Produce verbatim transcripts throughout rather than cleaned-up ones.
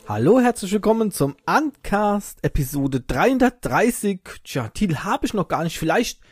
Hallo, herzlich willkommen zum Uncast Episode dreihundertdreißig. Tja, Titel habe ich noch gar nicht. Vielleicht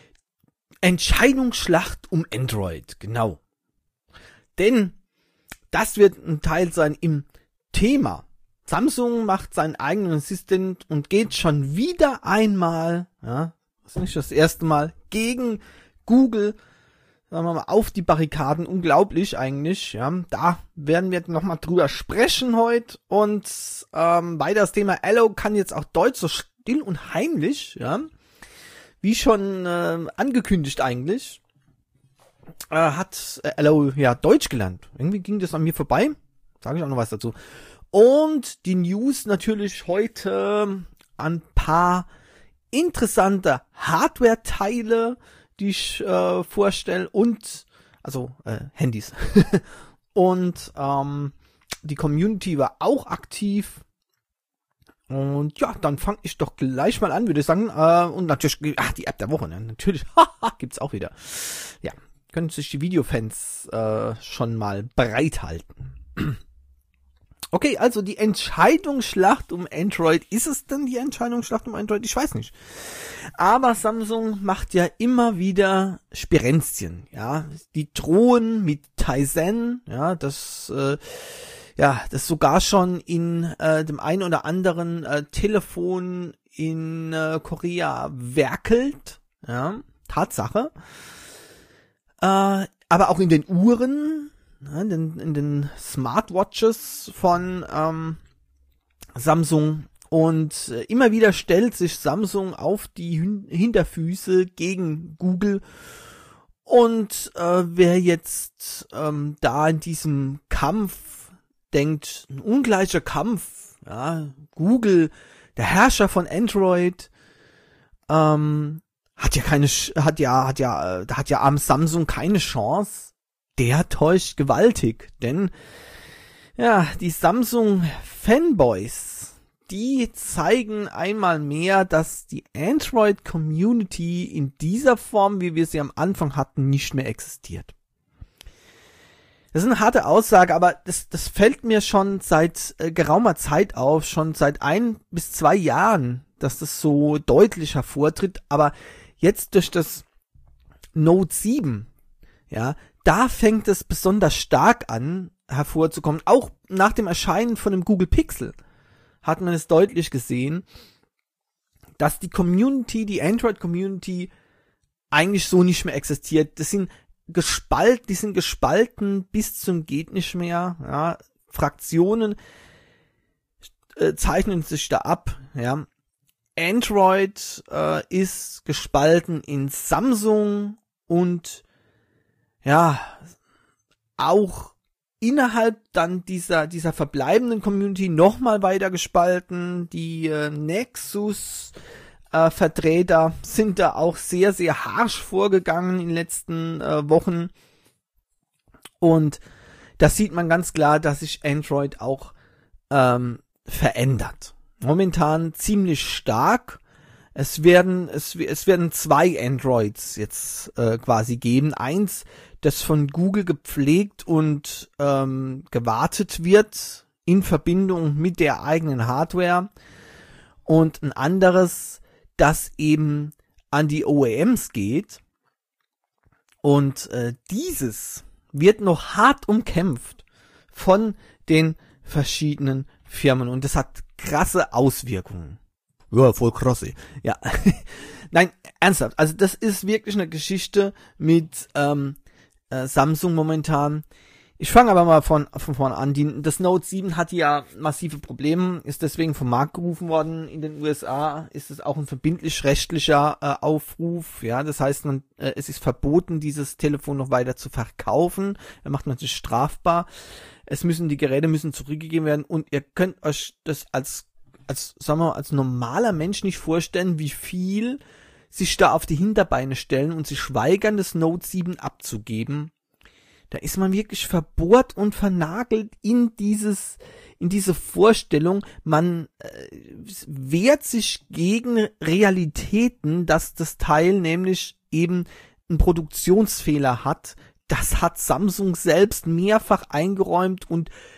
Entscheidungsschlacht um Android. Genau. Denn das wird ein Teil sein im Thema. Samsung macht seinen eigenen Assistent und geht schon wieder einmal, ja, das ist nicht das erste Mal, gegen Google, sagen wir mal, auf die Barrikaden. Unglaublich eigentlich, ja. Da werden wir nochmal drüber sprechen heute. Und ähm, weiter das Thema Allo kann jetzt auch Deutsch so still und heimlich, ja. Wie schon äh, angekündigt eigentlich, äh, hat äh, Allo ja Deutsch gelernt. Irgendwie ging das an mir vorbei. Sage ich auch noch was dazu. Und die News natürlich heute ein paar interessante Hardware-Teile, die ich äh, vorstelle, und also äh, Handys. Und ähm, die Community war auch aktiv. Und ja, dann fange ich doch gleich mal an, würde ich sagen. Äh, und natürlich, ach, die App der Woche, ne? Natürlich, gibt's auch wieder. Ja, können sich die Videofans äh, schon mal bereithalten. Okay, also die Entscheidungsschlacht um Android. Ist es denn die Entscheidungsschlacht um Android? Ich weiß nicht. Aber Samsung macht ja immer wieder Spirenzchen, ja. Die drohen mit Tizen, ja, das, äh, ja, das sogar schon in äh, dem einen oder anderen äh, Telefon in äh, Korea werkelt, ja, Tatsache. Äh, aber auch in den Uhren, ja, in, den, in den Smartwatches von ähm, Samsung. Und äh, immer wieder stellt sich Samsung auf die Hin- Hinterfüße gegen Google. Und äh, wer jetzt ähm, da in diesem Kampf denkt, ein ungleicher Kampf, ja, Google, der Herrscher von Android, ähm, hat ja keine, hat ja, hat ja, äh, hat ja am Samsung keine Chance. Der täuscht gewaltig, denn ja, die Samsung-Fanboys, die zeigen einmal mehr, dass die Android-Community in dieser Form, wie wir sie am Anfang hatten, nicht mehr existiert. Das ist eine harte Aussage, aber das, das fällt mir schon seit äh, geraumer Zeit auf, schon seit ein bis zwei Jahren, dass das so deutlich hervortritt, aber jetzt durch das Note sieben, ja, da fängt es besonders stark an, hervorzukommen. Auch nach dem Erscheinen von dem Google Pixel hat man es deutlich gesehen, dass die Community, die Android-Community eigentlich so nicht mehr existiert. Das sind gespalten, die sind gespalten bis zum geht nicht mehr. Ja, Fraktionen äh, zeichnen sich da ab. Ja, Android äh, ist gespalten in Samsung und ja, auch innerhalb dann dieser dieser verbleibenden Community nochmal weiter gespalten. Die äh, Nexus äh, Vertreter sind da auch sehr, sehr harsch vorgegangen in den letzten äh, Wochen. Und da sieht man ganz klar, dass sich Android auch ähm, verändert. Momentan ziemlich stark. Es werden, es, es werden zwei Androids jetzt äh, quasi geben. Eins, das von Google gepflegt und ähm, gewartet wird in Verbindung mit der eigenen Hardware. Und ein anderes, das eben an die O E Ms geht. Und äh, dieses wird noch hart umkämpft von den verschiedenen Firmen. Und das hat krasse Auswirkungen. Ja, voll krass, ey. Ja. Nein, ernsthaft. Also das ist wirklich eine Geschichte mit ähm, äh, Samsung momentan. Ich fange aber mal von von vorne an. Die, das Note sieben hat ja massive Probleme, ist deswegen vom Markt gerufen worden. In den U S A ist es auch ein verbindlich rechtlicher äh, Aufruf. Ja, das heißt, man, äh, es ist verboten, dieses Telefon noch weiter zu verkaufen. Er macht man sich strafbar. Es müssen die Geräte müssen zurückgegeben werden und ihr könnt euch das als als, sagen wir mal, als normaler Mensch nicht vorstellen, wie viel sich da auf die Hinterbeine stellen und sich weigern, das Note sieben abzugeben. Da ist man wirklich verbohrt und vernagelt in dieses, in diese Vorstellung. Man äh, wehrt sich gegen Realitäten, dass das Teil nämlich eben einen Produktionsfehler hat. Das hat Samsung selbst mehrfach eingeräumt und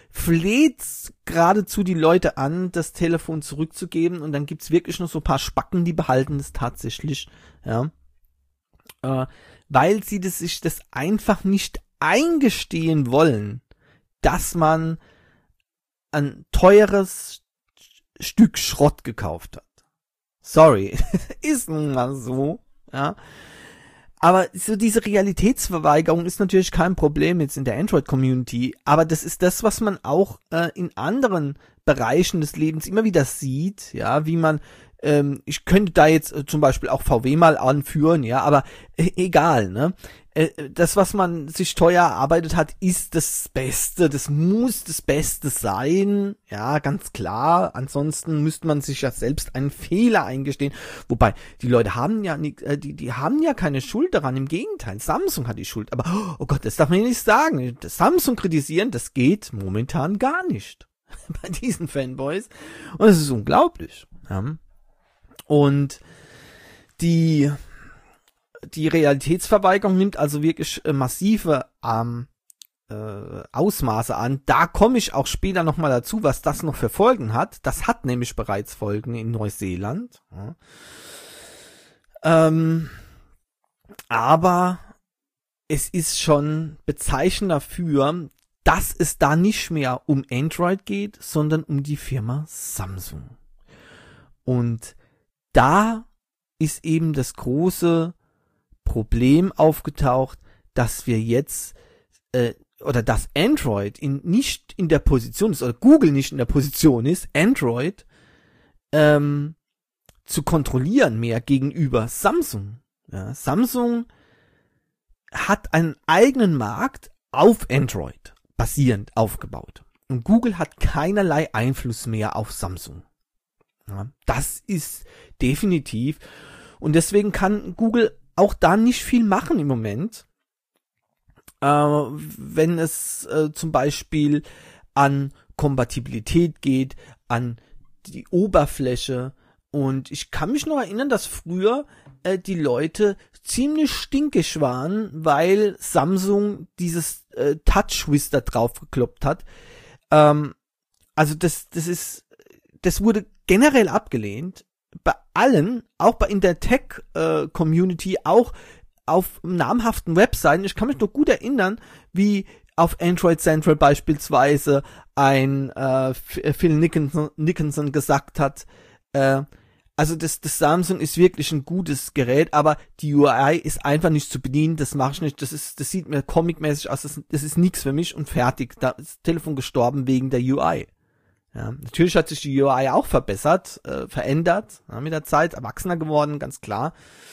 fleht geradezu die Leute an, das Telefon zurückzugeben, und dann gibt's wirklich noch so ein paar Spacken, die behalten es tatsächlich, ja, äh, weil sie das, sich das einfach nicht eingestehen wollen, dass man ein teures Stück Schrott gekauft hat. Sorry, ist nun mal so, ja. Aber so diese Realitätsverweigerung ist natürlich kein Problem jetzt in der Android-Community, aber das ist das, was man auch äh, in anderen Bereichen des Lebens immer wieder sieht, ja, wie man, ähm, ich könnte da jetzt äh, zum Beispiel auch V W mal anführen, ja, aber äh, egal, ne, äh, das, was man sich teuer erarbeitet hat, ist das Beste, das muss das Beste sein, ja, ganz klar, ansonsten müsste man sich ja selbst einen Fehler eingestehen, wobei, die Leute haben ja nicht, äh, die, die haben ja keine Schuld daran, im Gegenteil, Samsung hat die Schuld, aber, oh Gott, das darf man ja nicht sagen, das Samsung kritisieren, das geht momentan gar nicht bei diesen Fanboys, und es ist unglaublich, ja. Und die die Realitätsverweigerung nimmt also wirklich äh, massive ähm, äh, Ausmaße an. Da komme ich auch später nochmal dazu, was das noch für Folgen hat. Das hat nämlich bereits Folgen in Neuseeland. Ja. Ähm, aber es ist schon bezeichnend dafür, dass es da nicht mehr um Android geht, sondern um die Firma Samsung. Und da ist eben das große Problem aufgetaucht, dass wir jetzt äh, oder dass Android in, nicht in der Position ist, oder Google nicht in der Position ist, Android ähm, zu kontrollieren mehr gegenüber Samsung. Ja, Samsung hat einen eigenen Markt auf Android basierend aufgebaut. Und Google hat keinerlei Einfluss mehr auf Samsung. Ja, das ist definitiv. Und deswegen kann Google auch da nicht viel machen im Moment. Äh, wenn es äh, zum Beispiel an Kompatibilität geht, an die Oberfläche. Und ich kann mich noch erinnern, dass früher äh, die Leute ziemlich stinkig waren, weil Samsung dieses äh, TouchWiz da drauf gekloppt hat. Ähm, also das, das ist, das wurde generell abgelehnt. Bei allen, auch bei in der Tech-Community, äh, auch auf namhaften Webseiten. Ich kann mich noch gut erinnern, wie auf Android Central beispielsweise ein äh, Phil Nicholson, Nicholson gesagt hat, äh, also das, das Samsung ist wirklich ein gutes Gerät, aber die U I ist einfach nicht zu bedienen, das mache ich nicht, das ist, das sieht mir comicmäßig aus, das, das ist nichts für mich und fertig. Da ist das Telefon gestorben wegen der U I. Ja, natürlich hat sich die U I auch verbessert, äh, verändert, ja, mit der Zeit, erwachsener geworden, ganz klar.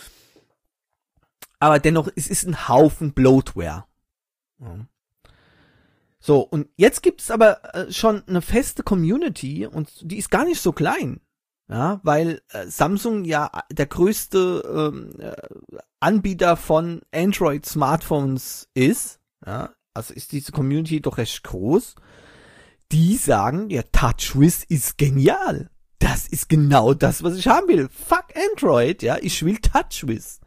Aber dennoch, es ist ein Haufen Bloatware. Ja. So, und jetzt gibt es aber äh, schon eine feste Community und die ist gar nicht so klein. Ja, weil äh, Samsung ja der größte ähm, äh, Anbieter von Android-Smartphones ist. Ja, also ist diese Community doch recht groß. Die sagen, der TouchWiz ist genial. Das ist genau das, was ich haben will. Fuck Android, ja, ich will TouchWiz.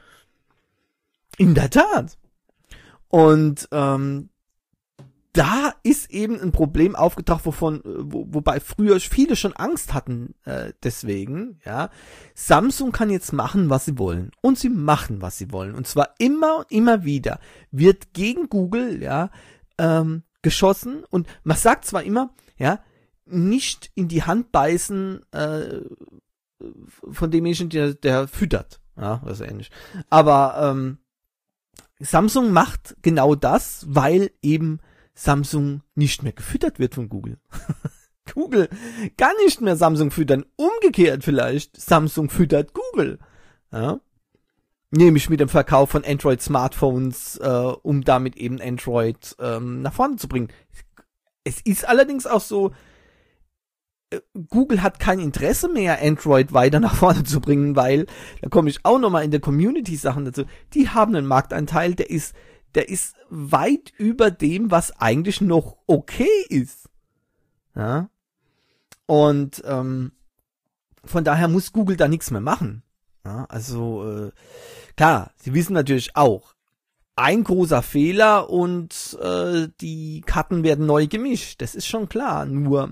In der Tat. Und ähm, da ist eben ein Problem aufgetaucht, wovon, wo, wobei früher viele schon Angst hatten äh, deswegen, ja. Samsung kann jetzt machen, was sie wollen. Und sie machen, was sie wollen. Und zwar immer und immer wieder wird gegen Google, ja, ähm, geschossen. Und man sagt zwar immer, ja, nicht in die Hand beißen äh, von demjenigen, der, der füttert. Ja, das ist ähnlich. Aber ähm, Samsung macht genau das, weil eben Samsung nicht mehr gefüttert wird von Google. Google kann nicht mehr Samsung füttern. Umgekehrt vielleicht, Samsung füttert Google. Ja? Nämlich mit dem Verkauf von Android-Smartphones, äh, um damit eben Android ähm, nach vorne zu bringen. Es ist allerdings auch so, äh, Google hat kein Interesse mehr, Android weiter nach vorne zu bringen, weil, da komme ich auch nochmal in der Community-Sachen dazu, die haben einen Marktanteil, der ist der ist weit über dem, was eigentlich noch okay ist. Ja. Und ähm, von daher muss Google da nichts mehr machen. Ja, also äh, klar, sie wissen natürlich auch, ein großer Fehler und äh, die Karten werden neu gemischt. Das ist schon klar. Nur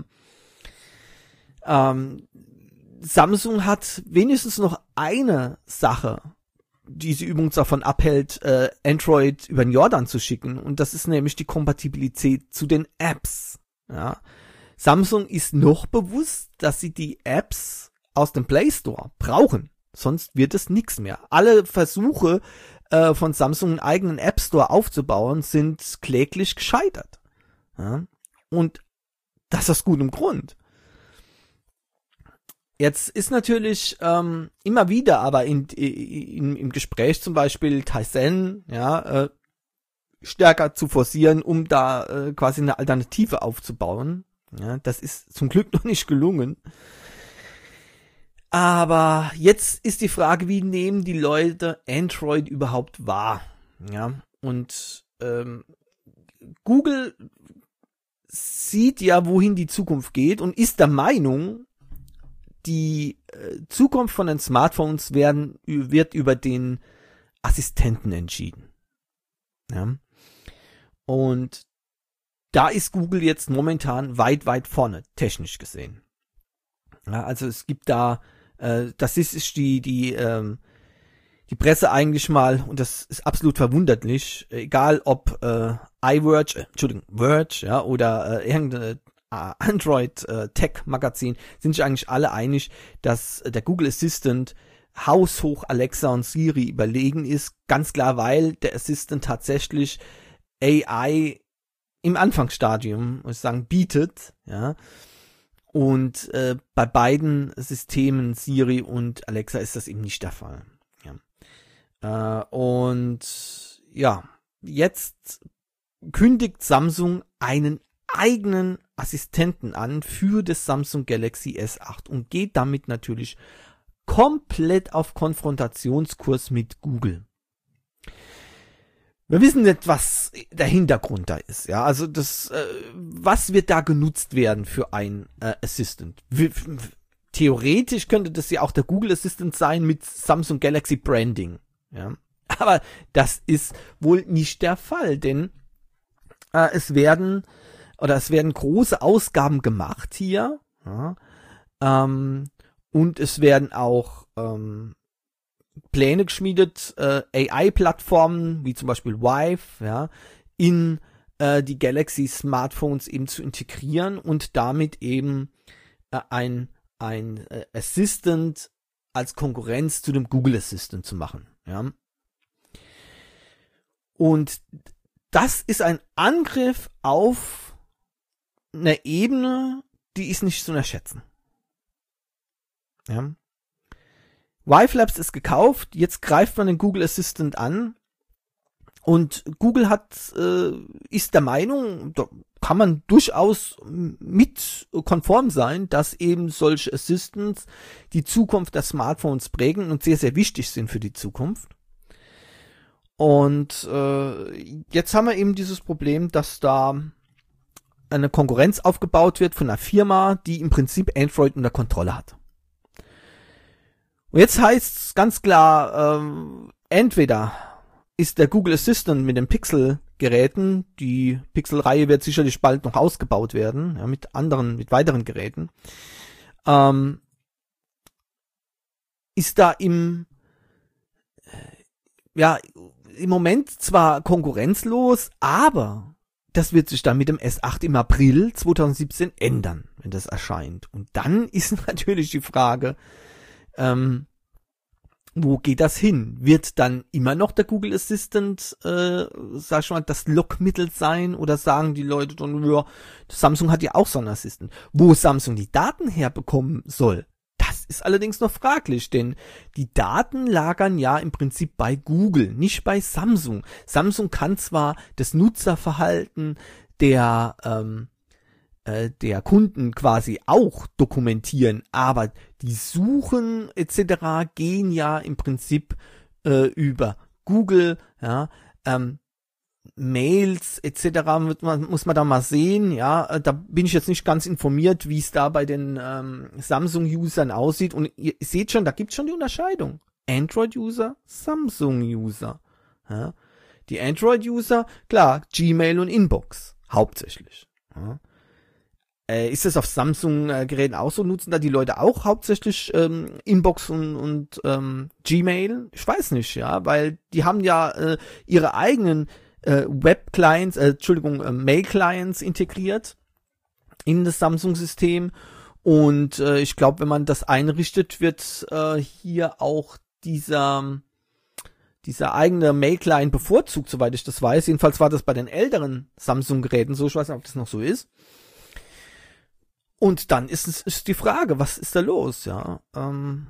ähm, Samsung hat wenigstens noch eine Sache, diese Übung davon abhält, äh, Android über den Jordan zu schicken. Und das ist nämlich die Kompatibilität zu den Apps. Ja. Samsung ist noch bewusst, dass sie die Apps aus dem Play Store brauchen. Sonst wird es nichts mehr. Alle Versuche äh, von Samsung einen eigenen App Store aufzubauen, sind kläglich gescheitert. Ja. Und das aus gutem Grund. Jetzt ist natürlich ähm, immer wieder, aber in, in, im Gespräch zum Beispiel Tizen, ja, äh, stärker zu forcieren, um da äh, quasi eine Alternative aufzubauen. Ja, das ist zum Glück noch nicht gelungen. Aber jetzt ist die Frage, wie nehmen die Leute Android überhaupt wahr? Ja, und ähm, Google sieht ja, wohin die Zukunft geht und ist der Meinung, die äh, Zukunft von den Smartphones werden, wird über den Assistenten entschieden. Ja. Und da ist Google jetzt momentan weit, weit vorne, technisch gesehen. Ja, also es gibt da, äh, das ist, ist die, die, ähm, die Presse eigentlich mal, und das ist absolut verwunderlich, egal ob äh, iWorge, äh, Entschuldigung, Verge, ja, oder äh, irgendeine Android-Tech-Magazin, sind sich eigentlich alle einig, dass der Google Assistant haushoch Alexa und Siri überlegen ist. Ganz klar, weil der Assistant tatsächlich A I im Anfangsstadium, muss ich sagen, bietet, ja. Und äh, bei beiden Systemen, Siri und Alexa, ist das eben nicht der Fall. Ja. Äh, und ja, jetzt kündigt Samsung einen eigenen Assistenten an für das Samsung Galaxy S acht und geht damit natürlich komplett auf Konfrontationskurs mit Google. Wir wissen nicht, was der Hintergrund da ist. Ja, also das, äh, was wird da genutzt werden für ein äh, Assistant? W- Theoretisch könnte das ja auch der Google Assistant sein mit Samsung Galaxy Branding. Ja, aber das ist wohl nicht der Fall, denn äh, es werden oder es werden große Ausgaben gemacht hier, ja, ähm, und es werden auch ähm, Pläne geschmiedet, äh, A I-Plattformen wie zum Beispiel Vive, ja, in äh, die Galaxy Smartphones eben zu integrieren und damit eben äh, ein ein äh, Assistant als Konkurrenz zu dem Google Assistant zu machen, ja. Und das ist ein Angriff auf eine Ebene, die ist nicht zu unterschätzen. Ja. Vive Labs ist gekauft, jetzt greift man den Google Assistant an und Google hat äh, ist der Meinung, da kann man durchaus mit konform sein, dass eben solche Assistants die Zukunft der Smartphones prägen und sehr, sehr wichtig sind für die Zukunft. Und äh, jetzt haben wir eben dieses Problem, dass da eine Konkurrenz aufgebaut wird von einer Firma, die im Prinzip Android unter Kontrolle hat. Und jetzt heißt es ganz klar, ähm, entweder ist der Google Assistant mit den Pixel-Geräten, die Pixel-Reihe wird sicherlich bald noch ausgebaut werden, ja, mit anderen, mit weiteren Geräten, ähm, ist da im, äh, ja, im Moment zwar konkurrenzlos, aber das wird sich dann mit dem S acht im April zweitausendsiebzehn ändern, wenn das erscheint. Und dann ist natürlich die Frage, ähm, wo geht das hin? Wird dann immer noch der Google Assistant, äh, sag ich mal, das Lockmittel sein? Oder sagen die Leute dann, ja, Samsung hat ja auch so einen Assistant. Wo Samsung die Daten herbekommen soll, das ist allerdings noch fraglich, denn die Daten lagern ja im Prinzip bei Google, nicht bei Samsung. Samsung kann zwar das Nutzerverhalten der ähm, äh, der Kunden quasi auch dokumentieren, aber die Suchen et cetera gehen ja im Prinzip äh, über Google, ja, ähm, Mails et cetera muss man da mal sehen, ja, da bin ich jetzt nicht ganz informiert, wie es da bei den ähm, Samsung-Usern aussieht und ihr seht schon, da gibt's schon die Unterscheidung. Android-User, Samsung-User, ja. Die Android-User, klar, Gmail und Inbox, hauptsächlich. Ja. Äh, ist das auf Samsung-Geräten auch so? Nutzen da die Leute auch hauptsächlich ähm, Inbox und, und ähm, Gmail? Ich weiß nicht, ja, weil die haben ja äh, ihre eigenen äh, Web-Clients, äh, Entschuldigung, äh, Mail-Clients integriert in das Samsung-System. Und äh, ich glaube, wenn man das einrichtet, wird äh, hier auch dieser dieser eigene Mail-Client bevorzugt, soweit ich das weiß. Jedenfalls war das bei den älteren Samsung-Geräten so. Ich weiß nicht, ob das noch so ist. Und dann ist es ist die Frage, was ist da los, ja? Ähm,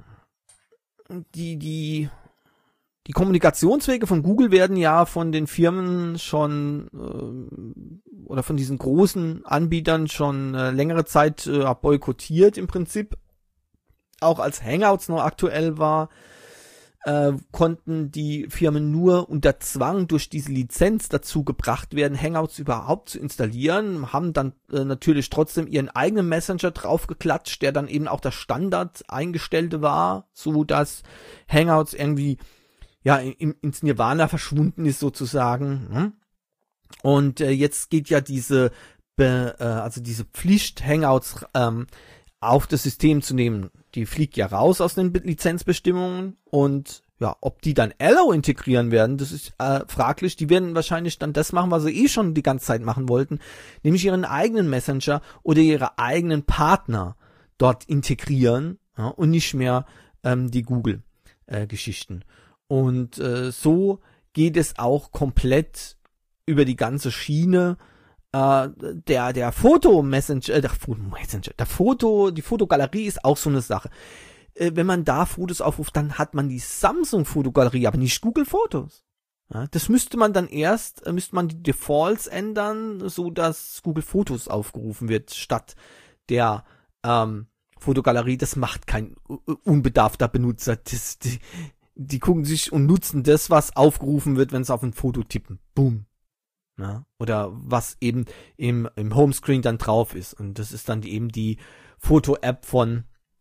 die die die Kommunikationswege von Google werden ja von den Firmen schon äh, oder von diesen großen Anbietern schon äh, längere Zeit äh, boykottiert im Prinzip. Auch als Hangouts noch aktuell war, äh, konnten die Firmen nur unter Zwang durch diese Lizenz dazu gebracht werden, Hangouts überhaupt zu installieren, haben dann äh, natürlich trotzdem ihren eigenen Messenger draufgeklatscht, der dann eben auch der Standard eingestellte war, so dass Hangouts irgendwie ja im, ins Nirvana verschwunden ist sozusagen. Hm? Und äh, jetzt geht ja diese Be, äh, also diese Pflicht, Hangouts ähm, auf das System zu nehmen, die fliegt ja raus aus den Lizenzbestimmungen und ja, ob die dann Allo integrieren werden, das ist äh, fraglich. Die werden wahrscheinlich dann das machen, was sie eh schon die ganze Zeit machen wollten, nämlich ihren eigenen Messenger oder ihre eigenen Partner dort integrieren, ja, und nicht mehr ähm, die Google-Geschichten. Äh, und äh, so geht es auch komplett über die ganze Schiene. Uh, der der Foto-Messenger, äh, der Foto-Messenger, der Foto, die Fotogalerie ist auch so eine Sache. Äh, wenn man da Fotos aufruft, dann hat man die Samsung-Fotogalerie, aber nicht Google Fotos. Ja, das müsste man dann erst, äh, müsste man die Defaults ändern, so dass Google Fotos aufgerufen wird, statt der ähm, Fotogalerie. Das macht kein uh, unbedarfter Benutzer. Das, die, die gucken sich und nutzen das, was aufgerufen wird, wenn sie auf ein Foto tippen. Boom. Ja, oder was eben im, im Homescreen dann drauf ist. Und das ist dann die, eben die Foto-App von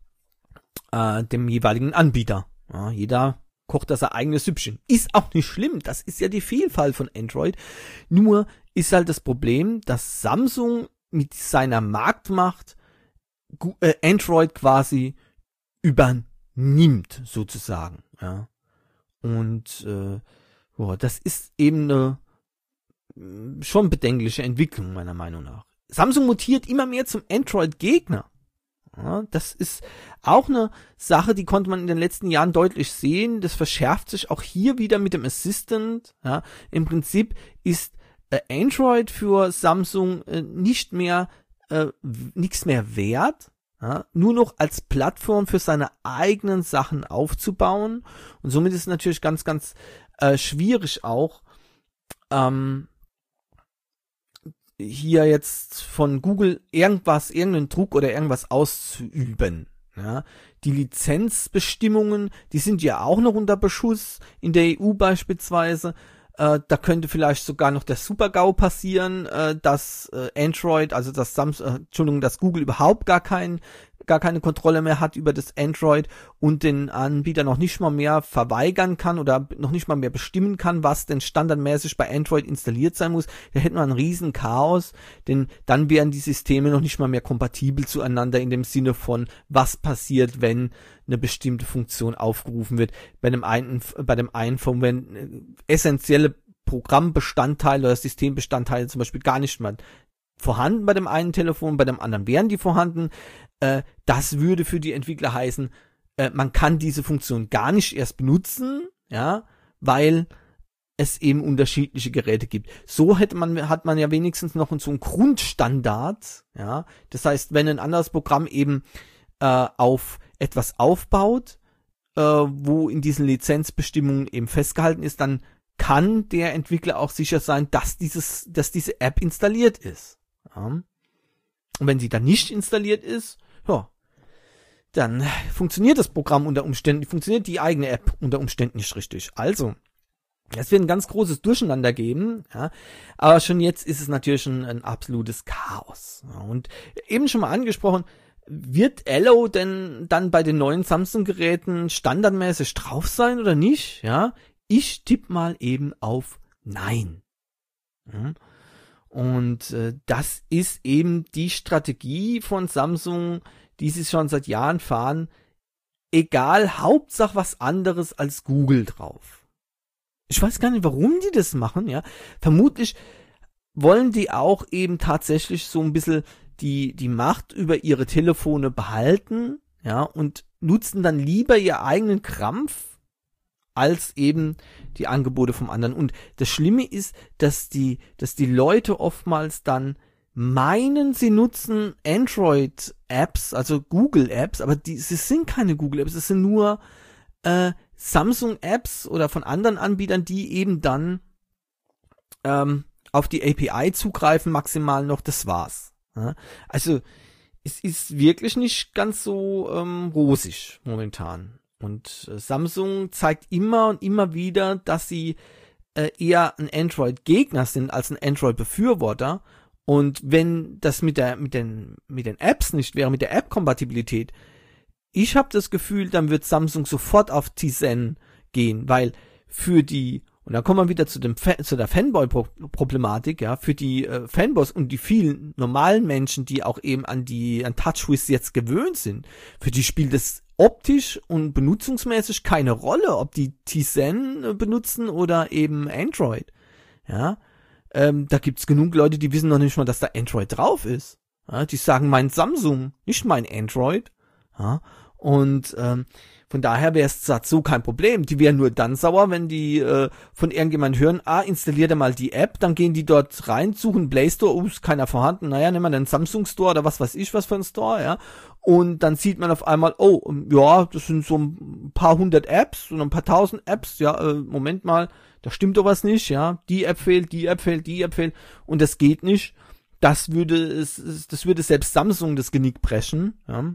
äh, dem jeweiligen Anbieter. Ja, jeder kocht das sein eigenes Süppchen. Ist auch nicht schlimm. Das ist ja die Vielfalt von Android. Nur ist halt das Problem, dass Samsung mit seiner Marktmacht äh, Android quasi übernimmt, sozusagen. Ja. Und äh, boah, das ist eben eine schon bedenkliche Entwicklung, meiner Meinung nach. Samsung mutiert immer mehr zum Android-Gegner. Ja, das ist auch eine Sache, die konnte man in den letzten Jahren deutlich sehen. Das verschärft sich auch hier wieder mit dem Assistant. Ja, im Prinzip ist äh, Android für Samsung äh, nicht mehr äh, nichts mehr wert. Ja, nur noch als Plattform für seine eigenen Sachen aufzubauen. Und somit ist es natürlich ganz, ganz äh, schwierig auch, ähm, hier jetzt von Google irgendwas, irgendeinen Druck oder irgendwas auszuüben. Ja, die Lizenzbestimmungen, die sind ja auch noch unter Beschuss, in der E U beispielsweise. Äh, da könnte vielleicht sogar noch der Super-GAU passieren, äh, dass äh, Android, also dass Samsung, äh, Entschuldigung, dass Google überhaupt gar kein, gar keine Kontrolle mehr hat über das Android und den Anbieter noch nicht mal mehr verweigern kann oder noch nicht mal mehr bestimmen kann, was denn standardmäßig bei Android installiert sein muss. Da hätten wir ein riesen Chaos, denn dann wären die Systeme noch nicht mal mehr kompatibel zueinander in dem Sinne von, was passiert, wenn eine bestimmte Funktion aufgerufen wird. Bei dem einen, bei dem einen von, wenn essentielle Programmbestandteile oder Systembestandteile zum Beispiel gar nicht mehr vorhanden bei dem einen Telefon, bei dem anderen wären die vorhanden. Äh, das würde für die Entwickler heißen, äh, man kann diese Funktion gar nicht erst benutzen, ja, weil es eben unterschiedliche Geräte gibt. So hätte man, hat man ja wenigstens noch so einen Grundstandard, ja. Das heißt, wenn ein anderes Programm eben äh, auf etwas aufbaut, äh, wo in diesen Lizenzbestimmungen eben festgehalten ist, dann kann der Entwickler auch sicher sein, dass dieses, dass diese App installiert ist. Ja. Und wenn sie dann nicht installiert ist, ja, dann funktioniert das Programm unter Umständen, funktioniert die eigene App unter Umständen nicht richtig. Also, es wird ein ganz großes Durcheinander geben, ja, aber schon jetzt ist es natürlich ein, ein absolutes Chaos. Ja, und eben schon mal angesprochen, wird Allo denn dann bei den neuen Samsung-Geräten standardmäßig drauf sein oder nicht? Ja, ich tippe mal eben auf Nein. Ja. Und äh, das ist eben die Strategie von Samsung, die sie schon seit Jahren fahren. Egal, Hauptsache was anderes als Google drauf. Ich weiß gar nicht, warum die das machen, ja. Vermutlich wollen die auch eben tatsächlich so ein bisschen die, die Macht über ihre Telefone behalten, ja, und nutzen dann lieber ihr eigenen Krampf als eben die Angebote vom anderen. Und das Schlimme ist, dass die, dass die Leute oftmals dann meinen, sie nutzen Android-Apps, also Google-Apps, aber die, sie sind keine Google-Apps, es sind nur äh, Samsung-Apps oder von anderen Anbietern, die eben dann ähm, auf die A P I zugreifen, maximal noch, das war's. Ja? Also es ist wirklich nicht ganz so ähm, rosig momentan. Und äh, Samsung zeigt immer und immer wieder, dass sie äh, eher ein Android-Gegner sind als ein Android-Befürworter. Und wenn das mit der mit den mit den Apps nicht wäre, mit der App-Kompatibilität, ich habe das Gefühl, dann wird Samsung sofort auf Tizen gehen, weil für die, und dann kommen wir wieder zu dem Fa- zu der Fanboy-Problematik, ja, für die äh, Fanboys und die vielen normalen Menschen, die auch eben an die an TouchWiz jetzt gewöhnt sind, für die spielt es optisch und benutzungsmäßig keine Rolle, ob die Tizen benutzen oder eben Android. Ja, ähm, da gibt's genug Leute, die wissen noch nicht mal, dass da Android drauf ist. Ja, die sagen mein Samsung, nicht mein Android. Ja, und ähm, von daher wäre es so kein Problem. Die wären nur dann sauer, wenn die äh, von irgendjemand hören, ah, installiert er mal die App, dann gehen die dort rein, suchen Play Store, oh, ist keiner vorhanden, naja, nehmen wir den Samsung Store oder was weiß ich, was für ein Store, ja. Und dann sieht man auf einmal, oh, ja, das sind so ein paar hundert Apps und ein paar tausend Apps, ja, äh, Moment mal, da stimmt doch was nicht, ja. Die App fehlt, die App fehlt, die App fehlt und das geht nicht. Das würde es, das würde selbst Samsung das Genick brechen, ja.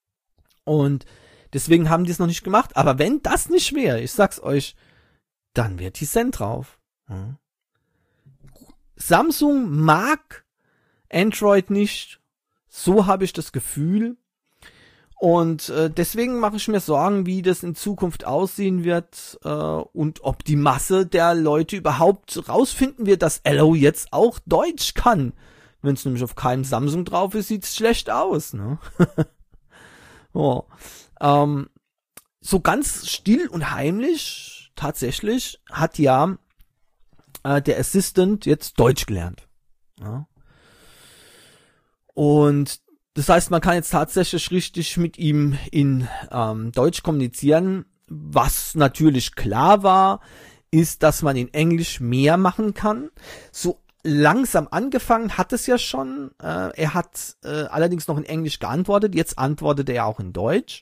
Und deswegen haben die es noch nicht gemacht. Aber wenn das nicht wäre, ich sag's euch, dann wäre Tizen drauf. Ja. Samsung mag Android nicht. So habe ich das Gefühl. Und äh, deswegen mache ich mir Sorgen, wie das in Zukunft aussehen wird äh, und ob die Masse der Leute überhaupt rausfinden wird, dass Allo jetzt auch Deutsch kann. Wenn es nämlich auf keinem Samsung drauf ist, sieht's schlecht aus, ne? Oh. Ähm, so ganz still und heimlich, tatsächlich, hat ja äh, der Assistant jetzt Deutsch gelernt. Ja. Und das heißt, man kann jetzt tatsächlich richtig mit ihm in ähm, Deutsch kommunizieren. Was natürlich klar war, ist, dass man in Englisch mehr machen kann. So langsam angefangen hat es ja schon. Äh, er hat äh, allerdings noch in Englisch geantwortet. Jetzt antwortet er auch in Deutsch.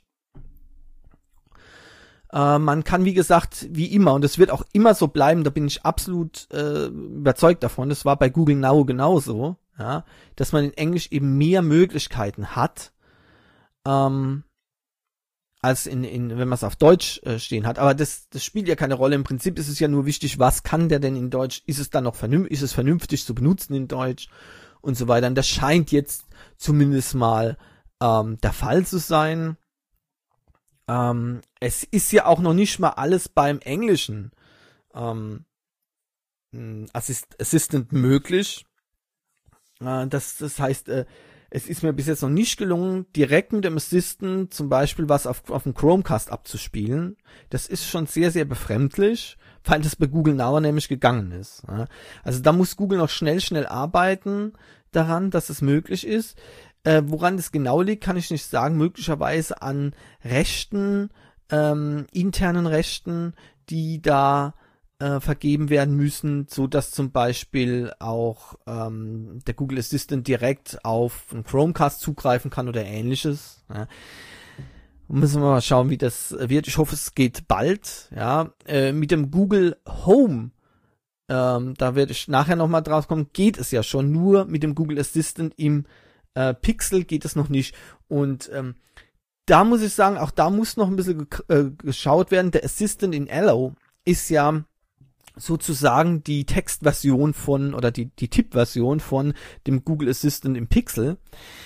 Äh, man kann, wie gesagt, wie immer, und es wird auch immer so bleiben, da bin ich absolut äh, überzeugt davon. Das war bei Google Now genauso, ja, dass man in Englisch eben mehr Möglichkeiten hat, ähm, als in, in wenn man es auf Deutsch äh, stehen hat. Aber das, das spielt ja keine Rolle. Im Prinzip ist es ja nur wichtig, was kann der denn in Deutsch? Ist es dann noch vernünftig, ist es vernünftig zu benutzen in Deutsch und so weiter. Und das scheint jetzt zumindest mal ähm, der Fall zu sein. Ähm, es ist ja auch noch nicht mal alles beim Englischen ähm, Assist- Assistant möglich. Äh, das, das heißt, äh, es ist mir bis jetzt noch nicht gelungen, direkt mit dem Assistant zum Beispiel was auf, auf dem Chromecast abzuspielen. Das ist schon sehr, sehr befremdlich, weil das bei Google Now nämlich gegangen ist. Also da muss Google noch schnell, schnell arbeiten daran, dass es möglich ist. Äh, woran das genau liegt, kann ich nicht sagen. Möglicherweise an Rechten, ähm, internen Rechten, die da Äh, vergeben werden müssen, so dass zum Beispiel auch ähm, der Google Assistant direkt auf einen Chromecast zugreifen kann oder ähnliches. Ja. Müssen wir mal schauen, wie das wird. Ich hoffe, es geht bald. Ja, äh, mit dem Google Home, ähm, da werde ich nachher nochmal drauf kommen, geht es ja schon. Nur mit dem Google Assistant im äh, Pixel geht es noch nicht. Und ähm, da muss ich sagen, auch da muss noch ein bisschen ge- äh, geschaut werden. Der Assistant in Allo ist ja sozusagen die Textversion von oder die die Tippversion von dem Google Assistant im Pixel.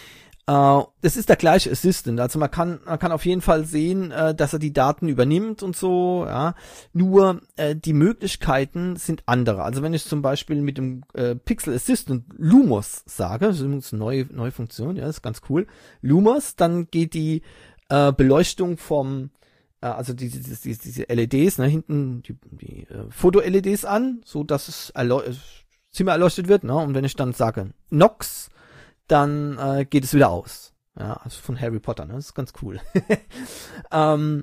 Äh, das ist der gleiche Assistant, also man kann man kann auf jeden Fall sehen, äh, dass er die Daten übernimmt und so, ja. Nur äh, die Möglichkeiten sind andere. Also wenn ich zum Beispiel mit dem äh, Pixel Assistant Lumos sage, das ist übrigens eine neue, neue Funktion, ja, ist ganz cool, Lumos, dann geht die äh, Beleuchtung vom also diese, diese, diese L E Ds, ne, hinten die, die äh, Foto-L E Ds an, so dass es erleu- Zimmer erleuchtet wird, ne, und wenn ich dann sage Nox, dann äh, geht es wieder aus. Ja, also von Harry Potter, ne, das ist ganz cool. ähm,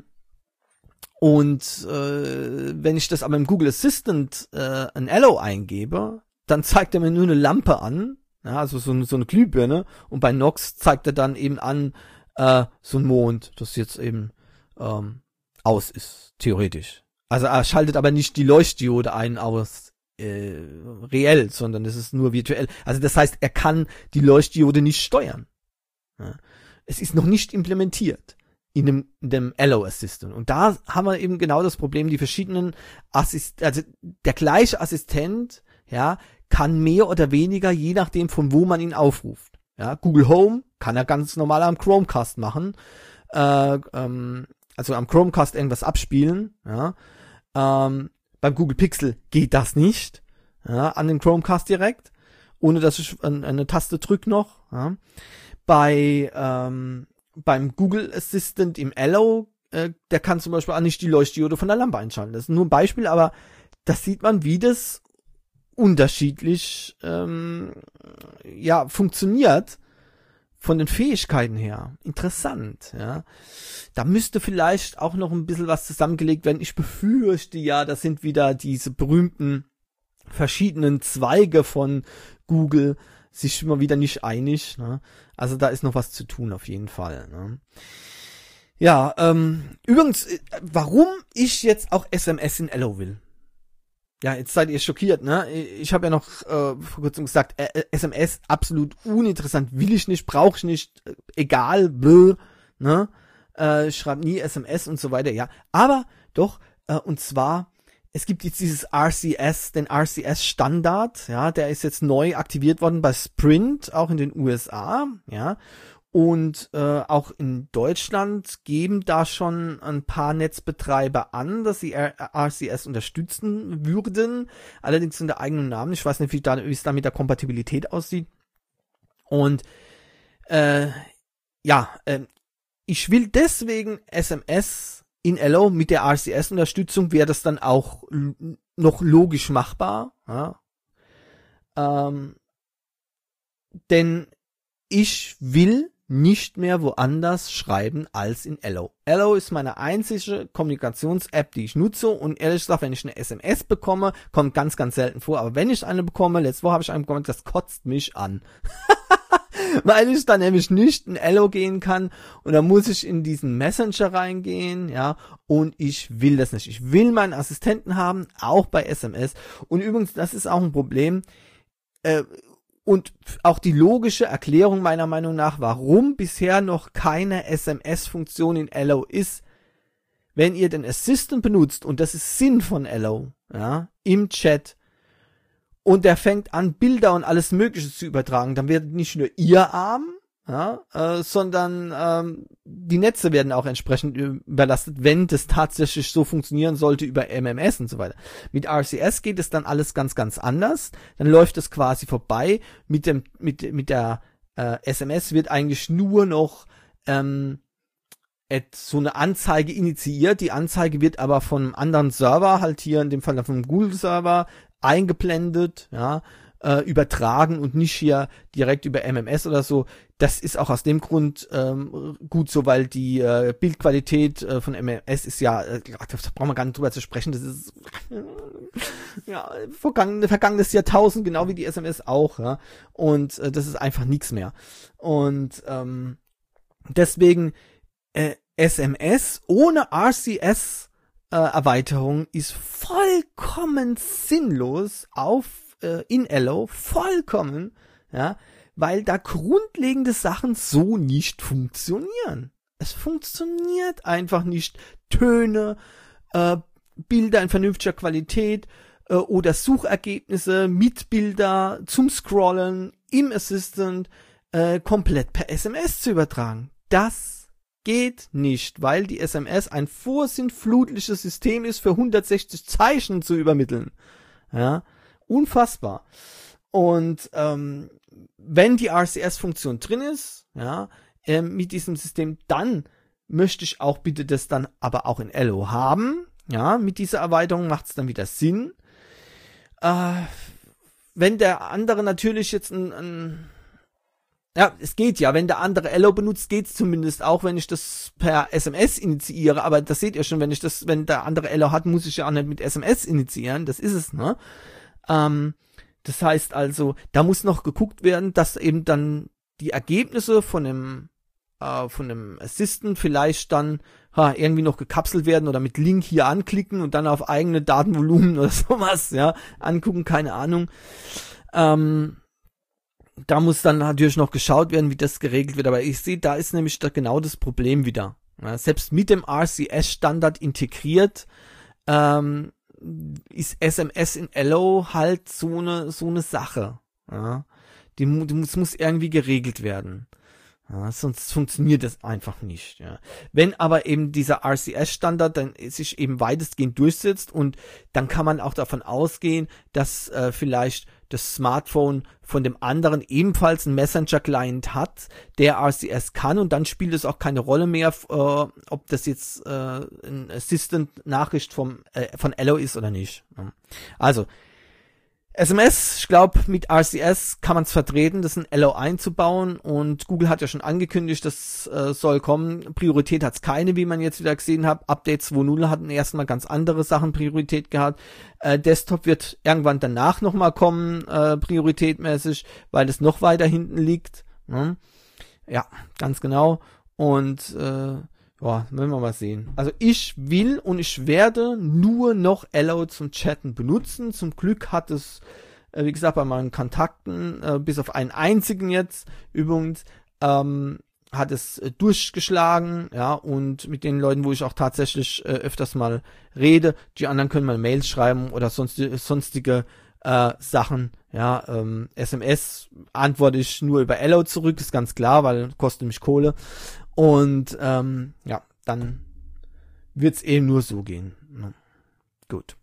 und äh, wenn ich das aber im Google Assistant äh, ein Allo eingebe, dann zeigt er mir nur eine Lampe an, ja, also so, so eine Glühbirne, und bei Nox zeigt er dann eben an äh, so ein Mond, das jetzt eben ähm, aus ist, theoretisch. Also er schaltet aber nicht die Leuchtdiode ein aus äh, reell, sondern es ist nur virtuell. Also das heißt, er kann die Leuchtdiode nicht steuern. Ja. Es ist noch nicht implementiert in dem, in dem Allo Assistant. Und da haben wir eben genau das Problem, die verschiedenen Assist, also der gleiche Assistent, ja, kann mehr oder weniger, je nachdem von wo man ihn aufruft. Ja, Google Home kann er ganz normal am Chromecast machen. Äh, ähm, also am Chromecast irgendwas abspielen, ja. Ähm, beim Google Pixel geht das nicht, ja, an den Chromecast direkt, ohne dass ich an, eine Taste drücke noch, ja. Bei, ähm, beim Google Assistant im Allo, äh, der kann zum Beispiel auch nicht die Leuchtdiode von der Lampe einschalten. Das ist nur ein Beispiel, aber das sieht man, wie das unterschiedlich, ähm, ja, funktioniert. Von den Fähigkeiten her. Interessant, ja. Da müsste vielleicht auch noch ein bisschen was zusammengelegt werden. Ich befürchte ja, das sind wieder diese berühmten verschiedenen Zweige von Google, sich immer wieder nicht einig, ne? Also da ist noch was zu tun auf jeden Fall, ne? Ja, ähm, übrigens, warum ich jetzt auch S M S in Allo will. Ja, jetzt seid ihr schockiert, ne? Ich habe ja noch äh, vor kurzem gesagt, äh, S M S absolut uninteressant, will ich nicht, brauche ich nicht, äh, egal, blö, ne? Äh, ich schreibe nie S M S und so weiter, ja. Aber doch, äh, und zwar, es gibt jetzt dieses R C S, den R C S-Standard, ja, der ist jetzt neu aktiviert worden bei Sprint, auch in den U S A, ja. Und äh, auch in Deutschland geben da schon ein paar Netzbetreiber an, dass sie R C S unterstützen würden. Allerdings unter eigenem Namen. Ich weiß nicht, wie, da, wie es da mit der Kompatibilität aussieht. Und äh, ja, äh, ich will deswegen S M S in Allo mit der R C S-Unterstützung, wäre das dann auch l- noch logisch machbar. Ja? Ähm, denn ich will nicht mehr woanders schreiben als in Allo. Allo ist meine einzige Kommunikations-App, die ich nutze, und ehrlich gesagt, wenn ich eine S M S bekomme, kommt ganz, ganz selten vor, aber wenn ich eine bekomme, letzte Woche habe ich eine bekommen, das kotzt mich an. Weil ich dann nämlich nicht in Allo gehen kann, und dann muss ich in diesen Messenger reingehen, ja, und ich will das nicht. Ich will meinen Assistenten haben, auch bei S M S, und übrigens, das ist auch ein Problem, äh, und auch die logische Erklärung meiner Meinung nach, warum bisher noch keine S M S-Funktion in Allo ist, wenn ihr den Assistant benutzt, und das ist Sinn von Allo, ja, im Chat, und der fängt an, Bilder und alles Mögliche zu übertragen, dann wird nicht nur ihr arm, ja, äh, sondern ähm, die Netze werden auch entsprechend überlastet, wenn das tatsächlich so funktionieren sollte über M M S und so weiter. Mit R C S geht es dann alles ganz, ganz anders. Dann läuft es quasi vorbei. Mit dem, mit, mit der äh, S M S wird eigentlich nur noch ähm, so eine Anzeige initiiert. Die Anzeige wird aber von einem anderen Server, halt hier in dem Fall vom Google-Server, eingeblendet, ja, äh, übertragen und nicht hier direkt über M M S oder so. Das ist auch aus dem Grund ähm, gut so, weil die äh, Bildqualität äh, von M M S ist ja, äh, da brauchen wir gar nicht drüber zu sprechen, das ist ja vergangen, vergangenes Jahrtausend, genau wie die S M S auch, ja, und äh, das ist einfach nichts mehr. Und ähm, deswegen äh, S M S ohne R C S äh, Erweiterung ist vollkommen sinnlos auf äh, in Allo, vollkommen, ja, weil da grundlegende Sachen so nicht funktionieren. Es funktioniert einfach nicht. Töne, äh, Bilder in vernünftiger Qualität äh, oder Suchergebnisse mit Bilder zum Scrollen im Assistant äh, komplett per S M S zu übertragen. Das geht nicht, weil die S M S ein vorsinnflutliches System ist, für hundertsechzig Zeichen zu übermitteln. Ja, unfassbar. Und ähm, wenn die R C S-Funktion drin ist, ja, äh, mit diesem System, dann möchte ich auch bitte das dann aber auch in L O haben. Ja, mit dieser Erweiterung macht es dann wieder Sinn. Äh, wenn der andere natürlich jetzt ein, ein ja, es geht ja, wenn der andere L O benutzt, geht's zumindest auch, wenn ich das per S M S initiiere, aber das seht ihr schon, wenn ich das, wenn der andere L O hat, muss ich ja auch nicht mit S M S initiieren, das ist es, ne? Ähm, das heißt also, da muss noch geguckt werden, dass eben dann die Ergebnisse von dem, äh, von dem Assistant vielleicht dann ha, irgendwie noch gekapselt werden oder mit Link hier anklicken und dann auf eigene Datenvolumen oder sowas, ja, angucken, keine Ahnung. Ähm, Da muss dann natürlich noch geschaut werden, wie das geregelt wird. Aber ich sehe, da ist nämlich da genau das Problem wieder. Ja, selbst mit dem R C S-Standard integriert, ähm, ist S M S in L O halt so eine so eine Sache. Ja, die, die muss, muss irgendwie geregelt werden. Ja, sonst funktioniert das einfach nicht. Ja. Wenn aber eben dieser R C S-Standard dann sich eben weitestgehend durchsetzt und dann kann man auch davon ausgehen, dass äh, vielleicht das Smartphone von dem anderen ebenfalls einen Messenger-Client hat, der R C S kann und dann spielt es auch keine Rolle mehr, äh, ob das jetzt äh, ein Assistant-Nachricht vom äh, von L O ist oder nicht. Ja. Also S M S, ich glaube, mit R C S kann man es vertreten, das in L O einzubauen und Google hat ja schon angekündigt, das äh, soll kommen. Priorität hat es keine, wie man jetzt wieder gesehen hat. Update zwei Punkt null hatten erstmal ganz andere Sachen Priorität gehabt. Äh, Desktop wird irgendwann danach nochmal kommen, äh, prioritätmäßig, weil es noch weiter hinten liegt. Ne? Ja, ganz genau. Und äh, ja, werden wir mal sehen. Also ich will und ich werde nur noch L O zum Chatten benutzen. Zum Glück hat es, äh, wie gesagt, bei meinen Kontakten, äh, bis auf einen einzigen jetzt, übrigens, ähm, hat es äh, durchgeschlagen, ja, und mit den Leuten, wo ich auch tatsächlich äh, öfters mal rede, die anderen können mal Mails schreiben oder sonst, sonstige äh, Sachen, ja, ähm, S M S antworte ich nur über L O zurück, ist ganz klar, weil kostet mich Kohle. Und ähm, ja, dann wird's eben nur so gehen. Ne? Gut.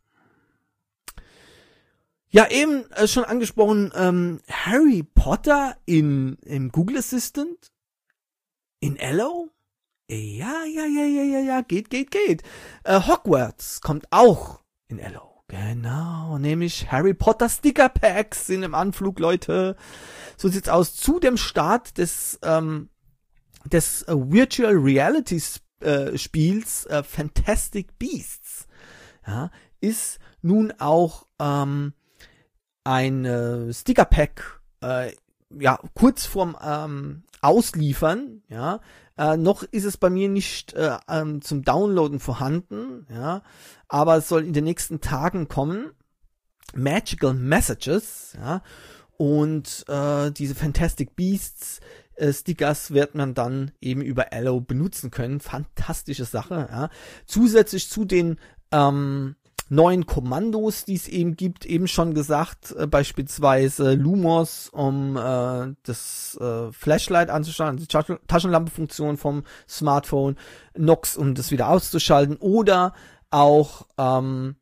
Ja, eben äh, schon angesprochen, ähm, Harry Potter in im Google Assistant in L O? Ja, ja, ja, ja, ja, ja, geht, geht, geht. Äh, Hogwarts kommt auch in L O. Genau, nämlich Harry Potter Sticker Packs sind im Anflug, Leute. So sieht's aus. Zu dem Start des ähm, des äh, Virtual Reality äh, Spiels äh, Fantastic Beasts, ja, ist nun auch ähm, ein äh, Sticker Pack äh, ja kurz vorm ähm, Ausliefern, ja, äh, noch ist es bei mir nicht äh, ähm, zum Downloaden vorhanden, ja, aber es soll in den nächsten Tagen kommen. Magical Messages, ja, und äh, diese Fantastic Beasts Stickers wird man dann eben über L O benutzen können. Fantastische Sache. Ja. Zusätzlich zu den ähm, neuen Kommandos, die es eben gibt, eben schon gesagt, äh, beispielsweise Lumos, um äh, das äh, Flashlight anzuschalten, die Taschen- Taschenlampe-Funktion vom Smartphone, Nox, um das wieder auszuschalten, oder auch ähm,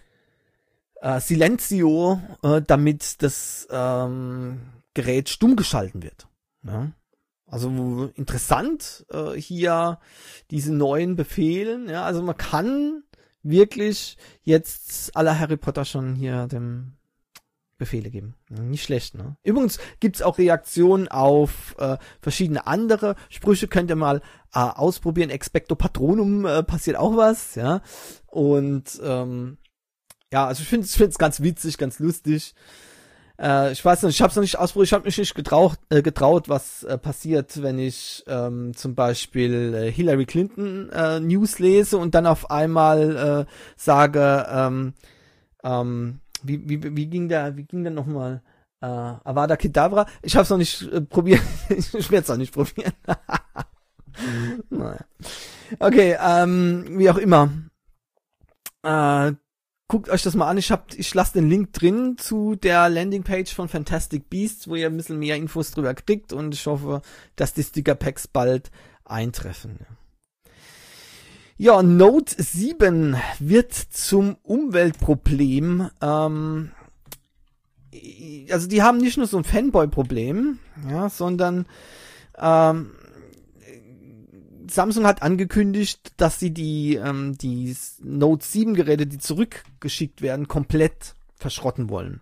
äh, Silenzio, äh, damit das ähm, Gerät stumm geschalten wird. Ja. Also interessant äh, hier diese neuen Befehlen. Ja, also man kann wirklich jetzt aller Harry Potter schon hier dem Befehle geben. Nicht schlecht, ne? Übrigens gibt's auch Reaktionen auf äh, verschiedene andere Sprüche. Könnt ihr mal äh, ausprobieren. Expecto Patronum äh, passiert auch was, ja. Und ähm, ja, also ich finde es ganz witzig, ganz lustig. Äh, ich weiß nicht, ich habe es noch nicht ausprobiert, ich habe mich nicht getraut, äh, getraut, was äh, passiert, wenn ich ähm, zum Beispiel äh, Hillary Clinton äh, News lese und dann auf einmal äh, sage, ähm, ähm, wie, wie, wie ging der, wie ging der nochmal, äh, Avada Kedavra? Ich habe es noch nicht äh, probiert, ich werde es auch nicht probieren. Naja. Okay, ähm, wie auch immer. Äh, guckt euch das mal an. Ich hab, ich lasse den Link drin zu der Landingpage von Fantastic Beasts, wo ihr ein bisschen mehr Infos drüber kriegt, und ich hoffe, dass die Sticker-Packs bald eintreffen. Ja, Note sieben wird zum Umweltproblem. Ähm, also die haben nicht nur so ein Fanboy-Problem, ja, sondern ähm, Samsung hat angekündigt, dass sie die, ähm, die Note sieben Geräte, die zurückgeschickt werden, komplett verschrotten wollen.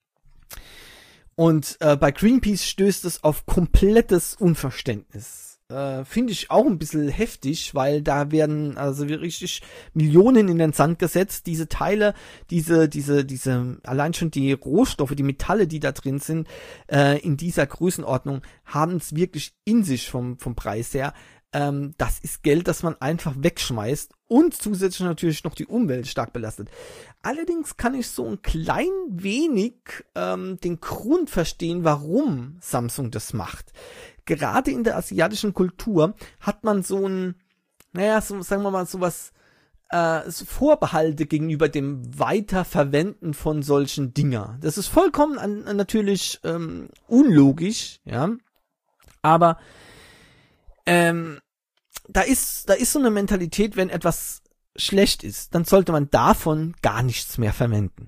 Und äh, bei Greenpeace stößt es auf komplettes Unverständnis. Äh, finde ich auch ein bisschen heftig, weil da werden also richtig Millionen in den Sand gesetzt. Diese Teile, diese, diese, diese, allein schon die Rohstoffe, die Metalle, die da drin sind, äh, in dieser Größenordnung, haben es wirklich in sich vom, vom Preis her. Ähm, das ist Geld, das man einfach wegschmeißt und zusätzlich natürlich noch die Umwelt stark belastet. Allerdings kann ich so ein klein wenig ähm, den Grund verstehen, warum Samsung das macht. Gerade in der asiatischen Kultur hat man so ein, naja, so, sagen wir mal, sowas, äh, so Vorbehalte gegenüber dem Weiterverwenden von solchen Dinger. Das ist vollkommen an, natürlich ähm, unlogisch, ja, aber ähm, da ist, da ist so eine Mentalität, wenn etwas schlecht ist, dann sollte man davon gar nichts mehr verwenden.